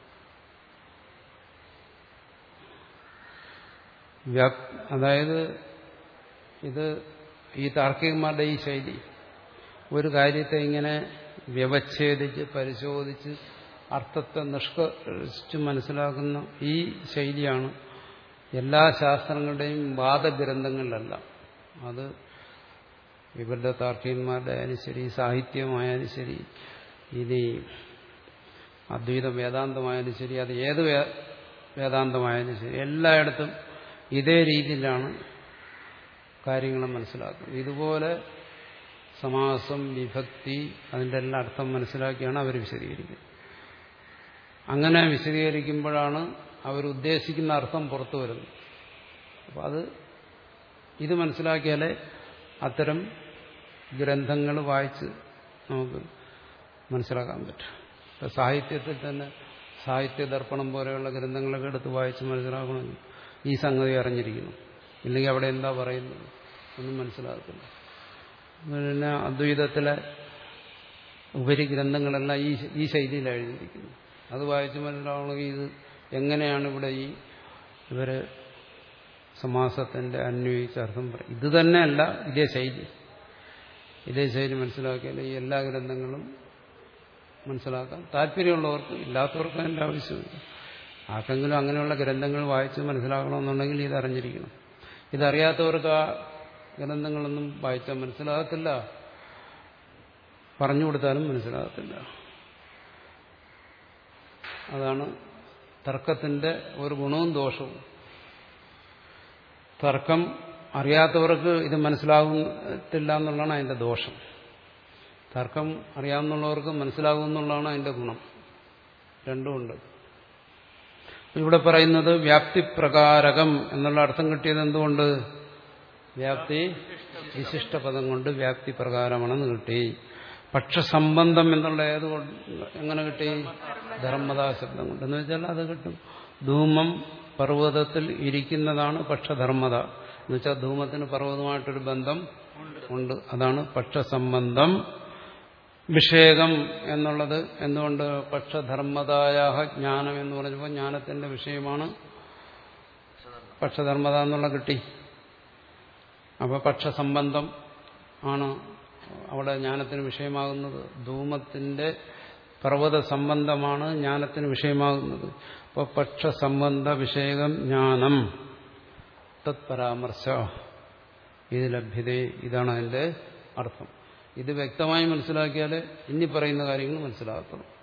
അതായത് ഇത് ഈ താർക്കികന്മാരുടെ ഈ ശൈലി, ഒരു കാര്യത്തെ ഇങ്ങനെ വ്യവച്ഛേദിച്ച് പരിശോധിച്ച് അർത്ഥത്തെ നിഷ്കർഷിച്ച് മനസ്സിലാക്കുന്ന ഈ ശൈലിയാണ് എല്ലാ ശാസ്ത്രങ്ങളുടെയും വാദഗ്രന്ഥങ്ങളിലല്ല. അത് ഇവരുടെ താർക്കികന്മാരുടെ ആയാലും ശരി, സാഹിത്യമായാലും ശരി, ഇനി അദ്വൈത വേദാന്തമായാലും ശരി, അത് ഏത് വേദാന്തമായാലും ശരി, എല്ലായിടത്തും ഇതേ രീതിയിലാണ് കാര്യങ്ങളെ മനസ്സിലാക്കുന്നത്. ഇതുപോലെ സമാസം, വിഭക്തി, അതിൻ്റെ എല്ലാ അർത്ഥം മനസ്സിലാക്കിയാണ് അവർ വിശദീകരിക്കുന്നത്. അങ്ങനെ വിശദീകരിക്കുമ്പോഴാണ് അവരുദ്ദേശിക്കുന്ന അർത്ഥം പുറത്തു വരുന്നത്. അപ്പം അത് ഇത് മനസ്സിലാക്കിയാലേ അത്തരം ഗ്രന്ഥങ്ങൾ വായിച്ച് നമുക്ക് മനസ്സിലാക്കാൻ പറ്റും. ഇപ്പം സാഹിത്യത്തിൽ തന്നെ സാഹിത്യദർപ്പണം പോലെയുള്ള ഗ്രന്ഥങ്ങളൊക്കെ എടുത്ത് വായിച്ച് മനസ്സിലാക്കണമെങ്കിൽ ഈ സംഗതി അറിഞ്ഞിരിക്കണം. ഇല്ലെങ്കിൽ അവിടെ എന്താ പറയുന്നത് ഒന്നും മനസ്സിലാക്കില്ല. പിന്നെ അദ്വൈതത്തിലെ ഉപരിഗ്രന്ഥങ്ങളെല്ലാം ഈ ഈ ശൈലിയിലാണ് എഴുതിയിരിക്കുന്നത്. അത് വായിച്ച് മനസ്സിലാവണമെങ്കിൽ ഇത് എങ്ങനെയാണ് ഇവിടെ ഈ ഇവര് സമാസത്തിന്റെ അന്വയിച്ച അർത്ഥം പറയും. ഇത് തന്നെയല്ല ഇതേ ശൈലി. ഇതേ ശൈലി മനസ്സിലാക്കിയാൽ ഈ എല്ലാ ഗ്രന്ഥങ്ങളും മനസ്സിലാക്കാം. താല്പര്യമുള്ളവർക്ക്, ഇല്ലാത്തവർക്ക് അതിൻ്റെ ആവശ്യമില്ല. ആർക്കെങ്കിലും അങ്ങനെയുള്ള ഗ്രന്ഥങ്ങൾ വായിച്ച് മനസ്സിലാക്കണമെന്നുണ്ടെങ്കിൽ ഇതറിഞ്ഞിരിക്കണം. ഇതറിയാത്തവർക്ക് ആ ഗ്രന്ഥങ്ങളൊന്നും വായിച്ചാൽ മനസ്സിലാകത്തില്ല, പറഞ്ഞു കൊടുത്താലും മനസ്സിലാകത്തില്ല. അതാണ് തർക്കത്തിന്റെ ഒരു ഗുണവും ദോഷവും. തർക്കം അറിയാത്തവർക്ക് ഇത് മനസ്സിലാകത്തില്ല എന്നുള്ളതാണ് അതിന്റെ ദോഷം. തർക്കം അറിയാവുന്നവർക്ക് മനസ്സിലാകും എന്നുള്ളതാണ് അതിന്റെ ഗുണം. രണ്ടുമുണ്ട്. ഇവിടെ പറയുന്നത് വ്യാപ്തിപ്രകാരകം എന്നുള്ള അർത്ഥം കിട്ടിയത് എന്തുകൊണ്ട്? വ്യാപ്തി വിശിഷ്ട പദം കൊണ്ട് വ്യാപ്തി പ്രകാരമാണെന്ന് കിട്ടി. പക്ഷസംബന്ധം എന്നുള്ള ഏത് എങ്ങനെ കിട്ടി? ധർമ്മതാ ശബ്ദം കൊണ്ട്. എന്ന് വെച്ചാൽ അത് കിട്ടും. ധൂമം പർവ്വതത്തിൽ ഇരിക്കുന്നതാണ് പക്ഷധർമ്മത. എന്ന് വെച്ചാൽ ധൂമത്തിന് പർവ്വതമായിട്ടൊരു ബന്ധം ഉണ്ട്. അതാണ് പക്ഷസംബന്ധം. വിഷയകം എന്നുള്ളത് എന്തുകൊണ്ട്? പക്ഷധർമ്മതായ ജ്ഞാനം എന്ന് പറഞ്ഞപ്പോൾ ജ്ഞാനത്തിന്റെ വിഷയമാണ് പക്ഷധർമ്മത എന്നുള്ള കിട്ടി. അപ്പോൾ പക്ഷസംബന്ധം ആണ് അവിടെ ജ്ഞാനത്തിന് വിഷയമാകുന്നത്. ധൂമത്തിന്റെ പർവ്വത സംബന്ധമാണ് ജ്ഞാനത്തിന് വിഷയമാകുന്നത്. അപ്പോൾ പക്ഷസംബന്ധ വിഷയകം ജ്ഞാനം തത്പരാമർശ ഇത് ലഭ്യതേ. ഇതാണ് അതിന്റെ അർത്ഥം. ഇത് വ്യക്തമായി മനസ്സിലാക്കിയാൽ ഇനി പറയുന്ന കാര്യങ്ങൾ മനസ്സിലാക്കണം.